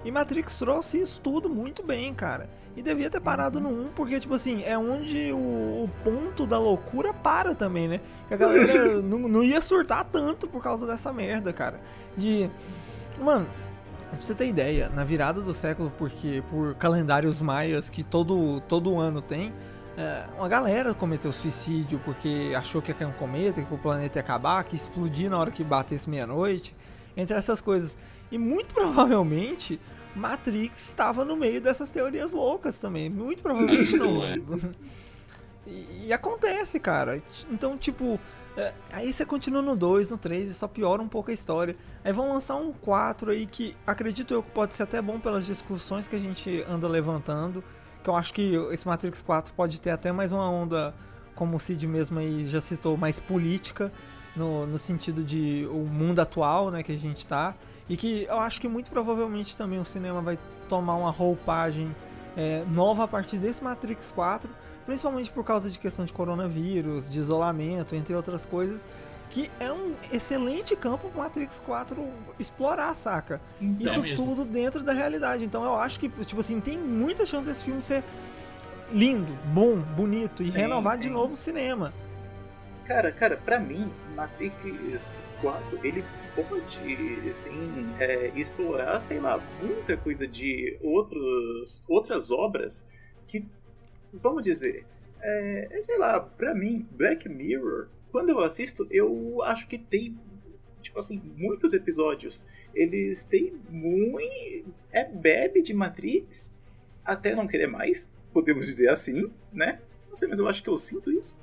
E Matrix trouxe isso tudo muito bem, cara. E devia ter parado no um, porque, tipo assim, é onde o, o ponto da loucura para também, né? Que a galera não, não ia surtar tanto por causa dessa merda, cara. De... Mano, pra você ter ideia, na virada do século, porque por calendários maias que todo, todo ano tem, é, uma galera cometeu suicídio porque achou que ia cair um cometa, que o planeta ia acabar, que ia explodir na hora que batesse meia-noite, entre essas coisas. E muito provavelmente Matrix estava no meio dessas teorias loucas também. Muito provavelmente não. E, e acontece, cara. Então, tipo, é, aí você continua no dois, no três e só piora um pouco a história. Aí vão lançar um quatro aí que acredito eu que pode ser até bom pelas discussões que a gente anda levantando. Que eu acho que esse Matrix quatro pode ter até mais uma onda, como o Cid mesmo aí já citou, mais política. No, no sentido de o mundo atual, né, que a gente tá. E que eu acho que muito provavelmente também o cinema vai tomar uma roupagem é, nova a partir desse Matrix quatro, principalmente por causa de questão de coronavírus, de isolamento, entre outras coisas, que é um excelente campo pro Matrix quatro explorar, saca? Então, isso é tudo dentro da realidade. Então eu acho que, tipo assim, tem muita chance desse filme ser lindo, bom, bonito e sim, renovar sim. de novo o cinema. Cara, cara, pra mim, Matrix quatro, ele pode, assim, é, explorar, sei lá, muita coisa de outros, outras obras que, vamos dizer, é, sei lá, pra mim, Black Mirror, quando eu assisto, eu acho que tem, tipo assim, muitos episódios, eles têm muito, é bebe de Matrix, até não querer mais, podemos dizer assim, né? Não sei, mas eu acho que eu sinto isso.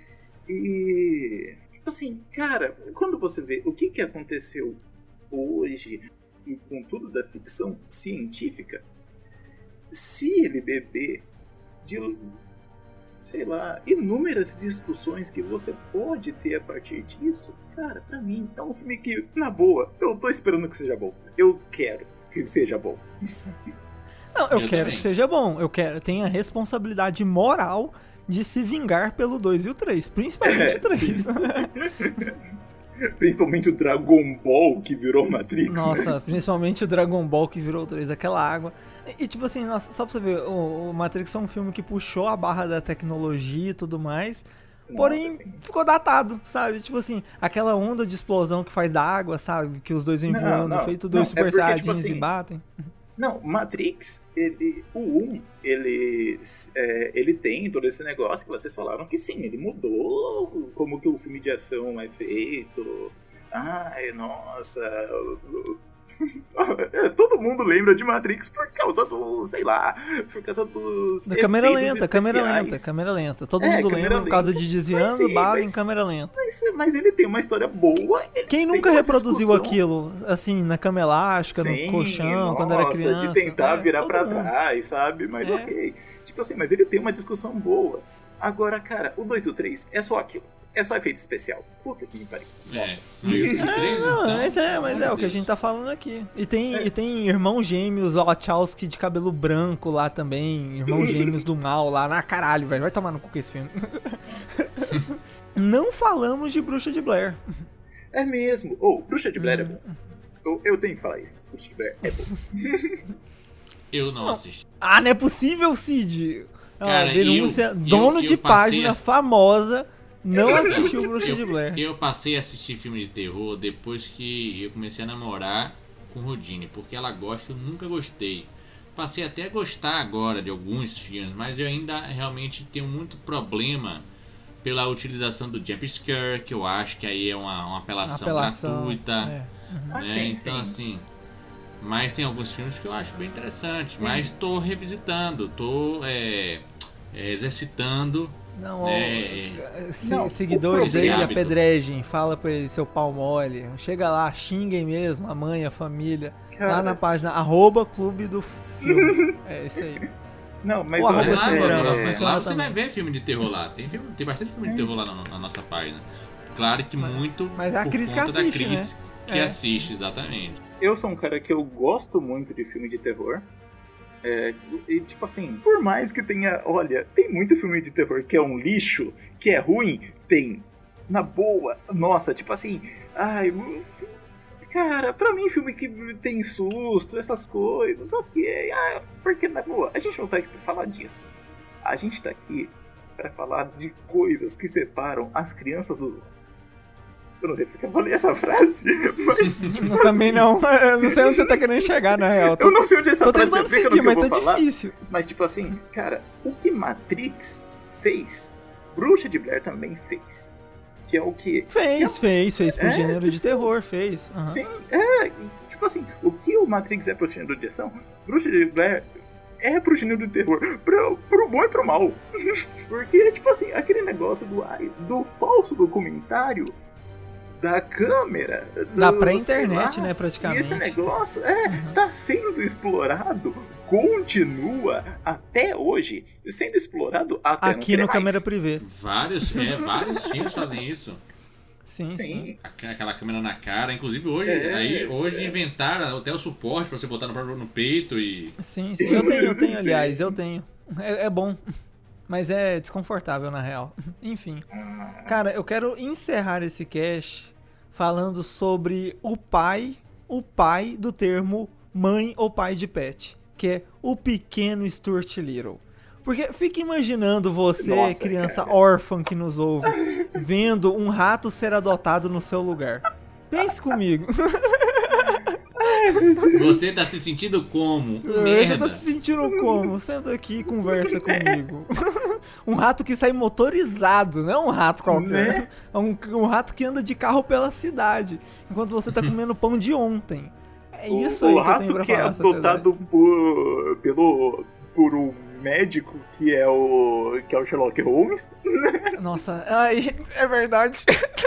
E, tipo assim, cara, quando você vê o que, que aconteceu hoje com tudo da ficção científica, se ele beber de, sei lá, inúmeras discussões que você pode ter a partir disso, cara, pra mim é um filme que, na boa, eu tô esperando que seja bom. Eu quero que seja bom. Não, eu, eu quero também. que seja bom. Eu quero, tenho a responsabilidade moral de se vingar pelo dois e o três, principalmente é, o três. Principalmente o Dragon Ball que virou Matrix. Nossa, né? Principalmente o Dragon Ball que virou o três, aquela água. E, e tipo assim, nossa, só pra você ver, o, o Matrix é um filme que puxou a barra da tecnologia e tudo mais, nossa, porém sim. ficou datado, sabe? Tipo assim, aquela onda de explosão que faz da água, sabe? Que os dois vêm não, voando, não, feito dois não, Super é Saiyajins tipo assim, e batem. Não, Matrix, ele, o um, ele, é, ele tem todo esse negócio que vocês falaram que sim, ele mudou como que o filme de ação é feito. Ai, nossa... Todo mundo lembra de Matrix por causa do, sei lá, por causa dos da câmera lenta, câmera lenta, câmera lenta. Todo é, mundo lembra lenta. Por causa de desviando, sim, bala mas, em câmera lenta. Mas, mas ele tem uma história boa. Quem nunca reproduziu discussão. aquilo, assim, na cama elástica, sim, no colchão, nossa, quando era criança? De tentar é, virar pra mundo. trás, sabe? Mas é. ok. Tipo assim, mas ele tem uma discussão boa. Agora, cara, o dois e o três é só aquilo. É só efeito especial. Puta que me pariu. Nossa. É, no YouTube três, é, não, então, esse é, mas é Deus. o que a gente tá falando aqui. E tem, é. e tem irmãos gêmeos Wachowski de cabelo branco lá também. Irmãos gêmeos do mal lá. Na caralho, velho. Vai tomar no cu com esse filme. Não falamos de Bruxa de Blair. É mesmo. Ô, oh, Bruxa de Blair hum. é bom. Eu, eu tenho que falar isso. Bruxa de Blair é bom. Eu não, não assisti. Ah, não é possível, Cid. Cara, denúncia. Eu, dono eu, de eu página a... famosa. Não eu, assistiu Bruxa eu, de Blair. Eu passei a assistir filme de terror depois que eu comecei a namorar com Rodine, porque ela gosta, eu nunca gostei. Passei até a gostar agora de alguns filmes, mas eu ainda realmente tenho muito problema pela utilização do jump scare, que eu acho que aí é uma, uma apelação, apelação gratuita. É. Uhum. Né? Sim, então sim. assim. Mas tem alguns filmes que eu acho bem interessantes, sim. mas tô revisitando, tô é, é, exercitando. Não, é, se, não, seguidores aí, apedrejem, fala pra ele, seu pau mole. Chega lá, xinguem mesmo a mãe, a família. Cara. Lá na página arroba Clube do Filme. É isso aí. Não, mas Pô, olha, lá, é, agora, é, lá você vai ver filme de terror lá. Tem, filme, tem bastante filme Sim. de terror lá na, na nossa página. Claro que mas, muito mas é a por Cris conta que assiste, da Cris né? que é. assiste, exatamente. Eu sou um cara que eu gosto muito de filme de terror. É, e tipo assim, por mais que tenha, olha, tem muito filme de terror que é um lixo, que é ruim, tem, na boa, nossa, tipo assim, ai, cara, pra mim filme que tem susto, essas coisas, ok. Ah, porque na boa, a gente não tá aqui pra falar disso. A gente tá aqui pra falar de coisas que separam as crianças dos homens. Eu não sei porque eu falei essa frase, mas tipo, eu também assim, não. Eu não sei onde você tá querendo chegar, na real. Tô, eu não sei onde essa frase fica no que eu vou tá falar. Difícil. Mas tipo assim, cara, o que Matrix fez, Bruxa de Blair também fez. Que é o que... Fez, que é, fez, fez pro é, gênero de sim, terror, fez. Uhum. Sim, é, tipo assim, o que o Matrix é pro gênero de ação, Bruxa de Blair é pro gênero de terror, pro, pro bom e pro mal. Porque, tipo assim, aquele negócio do, do falso documentário da câmera. Do, da pré-internet, lá, né, praticamente. E esse negócio é, uhum. tá sendo explorado, continua até hoje, sendo explorado até aqui no câmera privê. Vários, é, vários filmes fazem isso. Sim, sim, sim. Aquela câmera na cara, inclusive hoje, é, aí, hoje é. inventaram até o suporte pra você botar no, no peito e... Sim, sim, eu tenho, eu tenho, aliás, eu tenho. É, é bom, mas é desconfortável na real. Enfim, cara, eu quero encerrar esse cast falando sobre o pai, o pai do termo mãe ou pai de pet, que é o pequeno Stuart Little. Porque fica imaginando você, Nossa, criança cara. órfã que nos ouve, vendo um rato ser adotado no seu lugar. Pense comigo. Você tá se sentindo como? Você Merda. tá se sentindo como? Senta aqui e conversa comigo. Um rato que sai motorizado, não é um rato qualquer. Né? É um, um rato que anda de carro pela cidade, enquanto você tá comendo pão de ontem. É isso o, aí o que eu tenho pra falar. O rato que é adotado por, pelo, por um médico que é o que é o Sherlock Holmes. Nossa, ai, é verdade.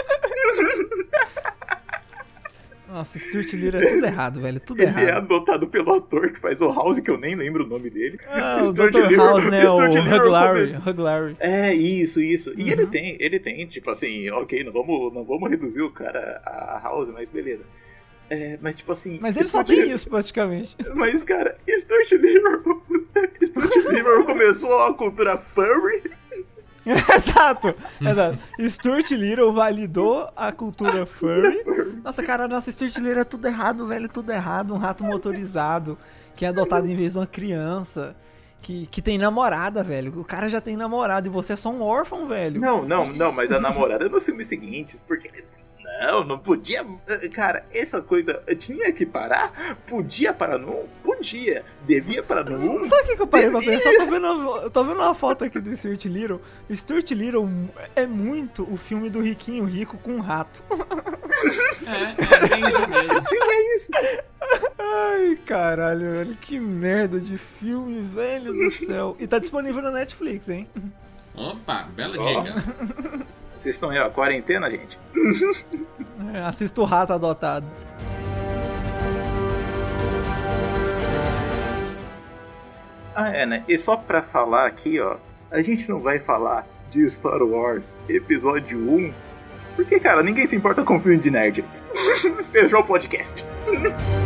Nossa, Stuart Little é tudo errado, velho, tudo Ele errado. Ele é adotado pelo ator que faz o House, que eu nem lembro o nome dele. Ah, o doutor House, né, o Hugh Laurie, Hugh Laurie. É, isso, isso. E uhum. ele tem, ele tem, tipo assim, ok, não vamos, não vamos reduzir o cara a House, mas beleza. É, mas tipo assim... Mas ele Stuart só tem Little... isso, praticamente. Mas, cara, Stuart Little... Stuart Little começou a cultura furry... Exato, exato. Stuart Little validou a cultura furry. Nossa, cara, nossa, Stuart Little é tudo errado, velho, tudo errado. Um rato motorizado que é adotado em vez de uma criança que, que tem namorada, velho. O cara já tem namorada e você é só um órfão, velho. Não, não, não, mas a namorada é nos filmes seguintes, porque... Não, não podia... Cara, essa coisa tinha que parar? Podia parar no um? Podia. Devia parar no um? Sabe o que, que eu parei Devia. pra pensar? Eu tô vendo, eu tô vendo uma foto aqui do Stuart Little. Stuart Little é muito o filme do riquinho rico com um rato. É, é isso mesmo. Sim, é isso. Ai, caralho, velho. Que merda de filme, velho do céu. E tá disponível na Netflix, hein? Opa, bela dica. Vocês estão aí, ó, quarentena, gente? É, assista o rato adotado. Ah, é, né? E só pra falar aqui, ó, a gente não vai falar de Star Wars Episódio um, porque, cara, ninguém se importa com filme de nerd. Fechou o podcast.